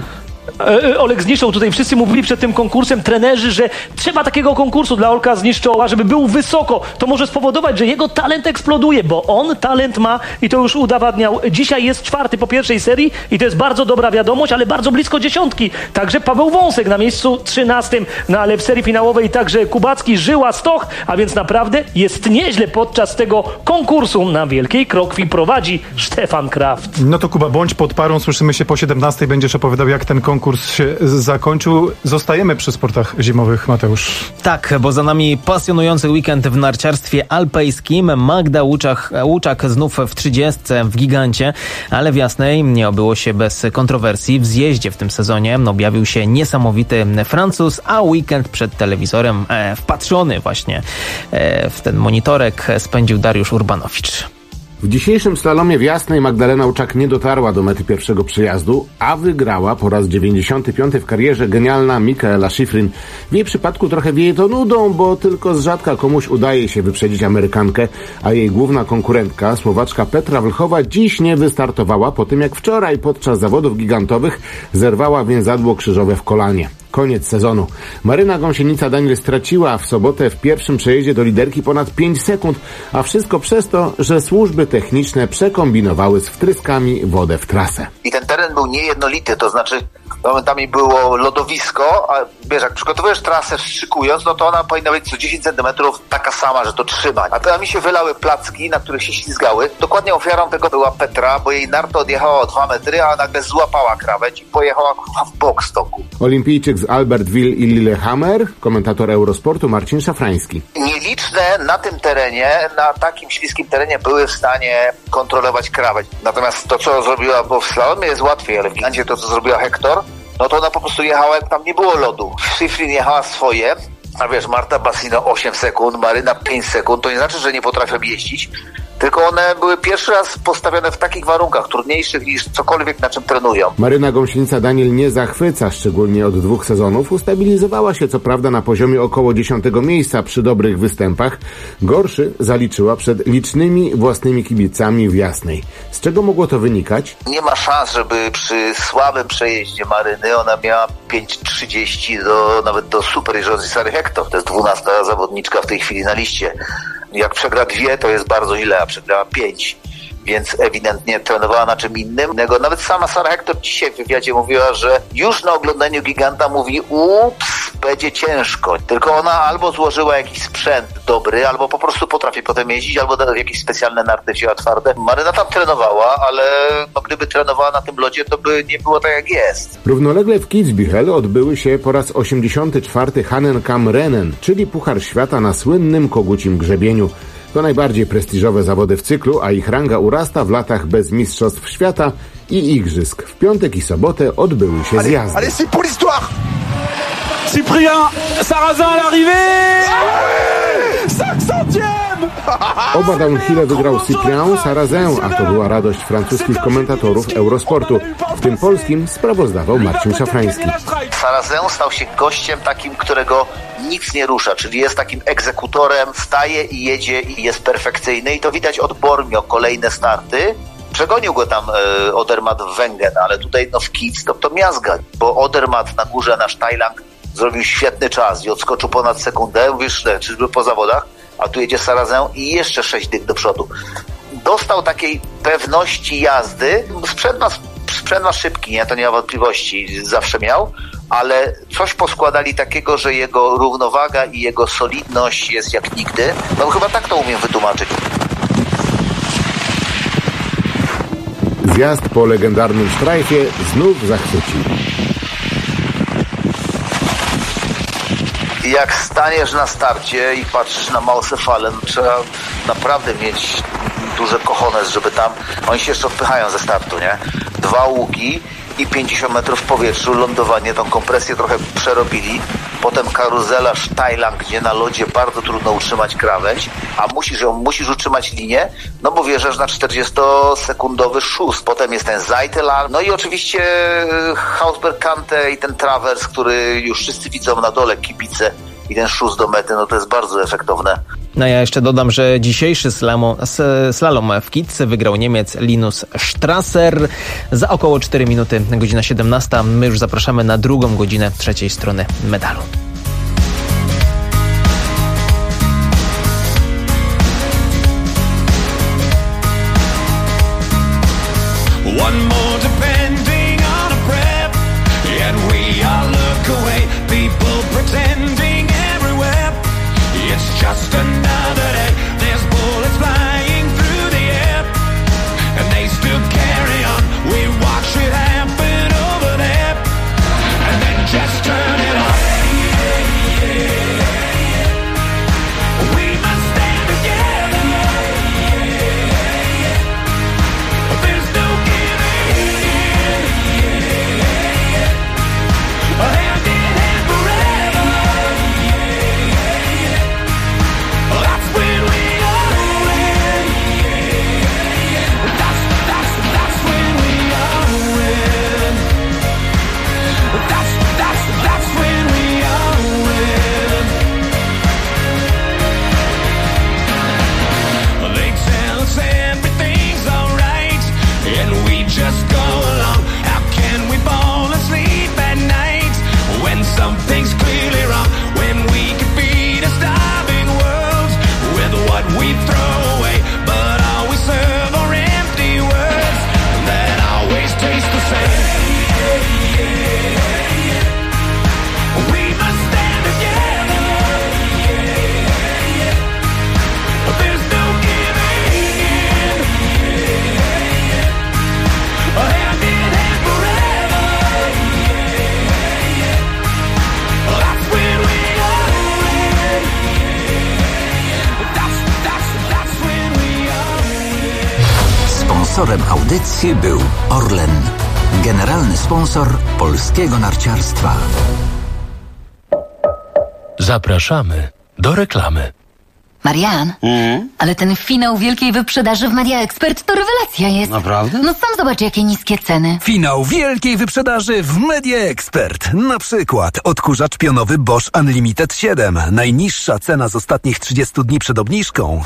Oleg Zniszczoł, tutaj wszyscy mówili przed tym konkursem, trenerzy, że trzeba takiego konkursu dla Olka Zniszczoła, żeby był wysoko. To może spowodować, że jego talent eksploduje, bo on talent ma i to już udowadniał. Dzisiaj jest 4. po pierwszej serii i to jest bardzo dobra wiadomość, ale bardzo blisko 10. Także Paweł Wąsek na miejscu 13, no ale w serii finałowej także Kubacki, Żyła, Stoch, a więc naprawdę jest nieźle podczas tego konkursu na Wielkiej Krokwi prowadzi Stefan Kraft. No to Kuba, bądź pod parą, słyszymy się po 17. Będziesz opowiadał, jak ten konkurs się zakończył. Zostajemy przy sportach zimowych, Mateusz. Tak, bo za nami pasjonujący weekend w narciarstwie alpejskim. Magda Łuczak znów w 30 w gigancie, ale w Jasnej nie obyło się bez kontrowersji. W zjeździe w tym sezonie objawił się niesamowity Francuz, a weekend przed telewizorem wpatrzony właśnie w ten monitorek spędził Dariusz Urbanowicz. W dzisiejszym slalomie w Jasnej Magdalena Łuczak nie dotarła do mety pierwszego przejazdu, a wygrała po raz 95 w karierze genialna Mikaela Schifrin. W jej przypadku trochę wieje to nudą, bo tylko z rzadka komuś udaje się wyprzedzić Amerykankę, a jej główna konkurentka, Słowaczka Petra Wlchowa, dziś nie wystartowała po tym, jak wczoraj podczas zawodów gigantowych zerwała więzadło krzyżowe w kolanie. Koniec sezonu. Maryna Gąsienica-Daniel straciła w sobotę w pierwszym przejeździe do liderki ponad 5 sekund, a wszystko przez to, że służby techniczne przekombinowały z wtryskami wodę w trasę. I ten teren był niejednolity, to znaczy momentami było lodowisko, a wiesz, jak przygotowujesz trasę szykując, no to ona powinna być co 10 cm taka sama, że to trzyma. A teraz mi się wylały placki, na których się ślizgały. Dokładnie ofiarą tego była Petra, bo jej narto odjechała o 2 metry, a nagle złapała krawędź i pojechała w bok stoku. Olimpijczyk z Albertville i Lillehammer, komentator Eurosportu Marcin Szafrański. Nieliczne na tym terenie, na takim śliskim terenie były w stanie kontrolować krawędź. Natomiast to, co zrobiła, bo w slalomie jest łatwiej, ale w gigancie to, co zrobiła Hector, no to ona po prostu jechała, jak tam nie było lodu. Schifrin jechała swoje, a wiesz, Marta Bassino 8 sekund, Maryna 5 sekund, to nie znaczy, że nie potrafią jeździć, tylko one były pierwszy raz postawione w takich warunkach, trudniejszych niż cokolwiek, na czym trenują. Maryna Gąsienica-Daniel nie zachwyca, szczególnie od 2 sezonów. Ustabilizowała się co prawda na poziomie około 10 miejsca przy dobrych występach. Gorszy zaliczyła przed licznymi własnymi kibicami w Jasnej. Z czego mogło to wynikać? Nie ma szans, żeby przy słabym przejeździe Maryny ona miała 5.30 nawet do super Josy Sary Hector. To jest 12. zawodniczka w tej chwili na liście. Jak przegra 2, to jest bardzo źle, a przegrała 5. Więc ewidentnie trenowała na czym innym. Nawet sama Sara Hector dzisiaj w wywiadzie mówiła, że już na oglądaniu giganta mówi, będzie ciężko. Tylko ona albo złożyła jakiś sprzęt dobry, albo po prostu potrafi potem jeździć, albo jakieś specjalne narty wzięła twarde. Maryna tam trenowała, ale gdyby trenowała na tym lodzie, to by nie było tak jak jest. Równolegle w Kitzbühel odbyły się po raz 84. Hahnenkamm-Rennen, czyli Puchar Świata na słynnym kogucim grzebieniu. To najbardziej prestiżowe zawody w cyklu, a ich ranga urasta w latach bez mistrzostw świata i igrzysk. W piątek i sobotę odbyły się zjazdy. Allez, c'est pour l'histoire! Cyprien Sarrazin à l'arrivée! 500e! Oba downhille wygrał Cyprien Sarrazin, a to była radość francuskich komentatorów Eurosportu. W tym polskim sprawozdawał Marcin Szafrański. Sarrazin stał się gościem takim, którego nic nie rusza, czyli jest takim egzekutorem, staje i jedzie i jest perfekcyjny i to widać od Bormio, kolejne starty. Przegonił go tam Odermatt w Wengen, ale tutaj w Kic to miazga, bo Odermatt na górze na Steilang zrobił świetny czas i odskoczył ponad sekundę, mówisz, czyżby po zawodach, a tu jedzie Sarrazin i jeszcze 6 dych do przodu. Dostał takiej pewności jazdy, sprzęt ma szybki, to nie ma wątpliwości, zawsze miał, ale coś poskładali takiego, że jego równowaga i jego solidność jest jak nigdy. Chyba tak to umiem wytłumaczyć. Zjazd po legendarnym sztrajfie znów zachwycił. Jak staniesz na starcie i patrzysz na Mausefallen, trzeba naprawdę mieć duże cojones, żeby tam... Oni się jeszcze odpychają ze startu, nie? 2 łuki i 50 metrów w powietrzu, lądowanie, tą kompresję trochę przerobili. potem karuzela Sztajlan, gdzie na lodzie bardzo trudno utrzymać krawędź, a musisz utrzymać linię, no bo wjeżdżasz na 40-sekundowy szóst. Potem jest ten Zeitelan, no i oczywiście Hausbergkante i ten trawers, który już wszyscy widzą na dole, kibice, i ten szóst do mety, no to jest bardzo efektowne. No ja jeszcze dodam, że dzisiejszy slalom w Kitce wygrał Niemiec Linus Strasser. Za około 4 minuty, godzina 17. My już zapraszamy na drugą godzinę trzeciej strony medalu. One more depending on a prep, yet we all look away. People pretending everywhere. It's just another day. There's bullets flying through the air, and they still carry on. We watch it happen over there, and then just turn it on. We must stand together. There's no giving in. Hand in hand forever. That's when we all win. That's when we all win. That's when we all win. They tell us everything's alright, and we just go along. How can we fall asleep at night when something's clearly wrong? When we could feed a starving world with what we throw away, but all we serve are empty words that always taste the same. We must stand together. There's no giving in. Hand in hand forever. That's when we all win. That's when we all win. Sponsorem audycji był Orlen, generalny sponsor polskiego narciarstwa. Zapraszamy do reklamy. Marian, ale ten finał wielkiej wyprzedaży w Media Expert to rewelacja jest. Naprawdę? No sam zobacz, jakie niskie ceny. Finał wielkiej wyprzedaży w Media Expert. Na przykład odkurzacz pionowy Bosch Unlimited 7. Najniższa cena z ostatnich 30 dni przed obniżką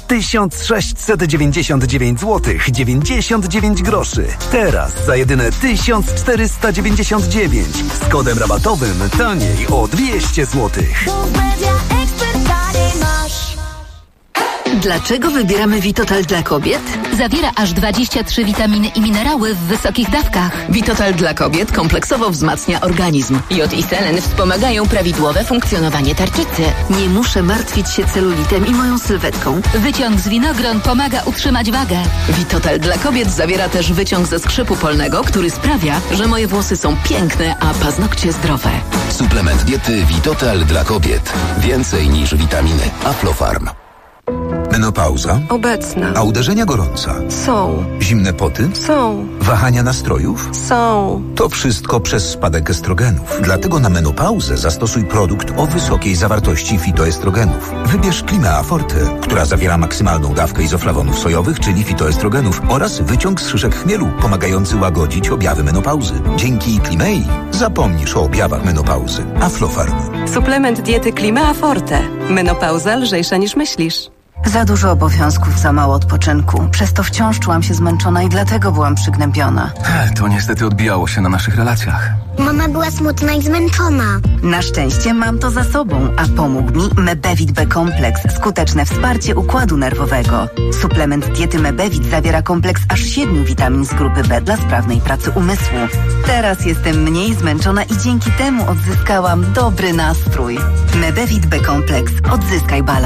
1699 zł 99 groszy. Teraz za jedyne 1499. Z kodem rabatowym taniej o 200 zł. Dlaczego wybieramy Vitotal dla kobiet? Zawiera aż 23 witaminy i minerały w wysokich dawkach. Vitotal dla kobiet kompleksowo wzmacnia organizm. Jod i selen wspomagają prawidłowe funkcjonowanie tarczycy. Nie muszę martwić się celulitem i moją sylwetką. Wyciąg z winogron pomaga utrzymać wagę. Vitotal dla kobiet zawiera też wyciąg ze skrzypu polnego, który sprawia, że moje włosy są piękne, a paznokcie zdrowe. Suplement diety Vitotal dla kobiet. Więcej niż witaminy. Aflofarm. Menopauza? Obecna. A uderzenia gorąca? Są. Zimne poty? Są. Wahania nastrojów? Są. To wszystko przez spadek estrogenów. Dlatego na menopauzę zastosuj produkt o wysokiej zawartości fitoestrogenów. Wybierz Climea Forte, która zawiera maksymalną dawkę izoflawonów sojowych, czyli fitoestrogenów, oraz wyciąg z szyszek chmielu, pomagający łagodzić objawy menopauzy. Dzięki Climei zapomnisz o objawach menopauzy. Aflofarm. Suplement diety Climea Forte. Menopauza lżejsza niż myślisz. Za dużo obowiązków, za mało odpoczynku. Przez to wciąż czułam się zmęczona i dlatego byłam przygnębiona. To niestety odbijało się na naszych relacjach. Mama była smutna i zmęczona. Na szczęście mam to za sobą, a pomógł mi Mebevit B-kompleks, skuteczne wsparcie układu nerwowego. Suplement diety Mebevit zawiera kompleks aż 7 witamin z grupy B dla sprawnej pracy umysłu. Teraz jestem mniej zmęczona i dzięki temu odzyskałam dobry nastrój. Mebevit B-kompleks. Odzyskaj balans.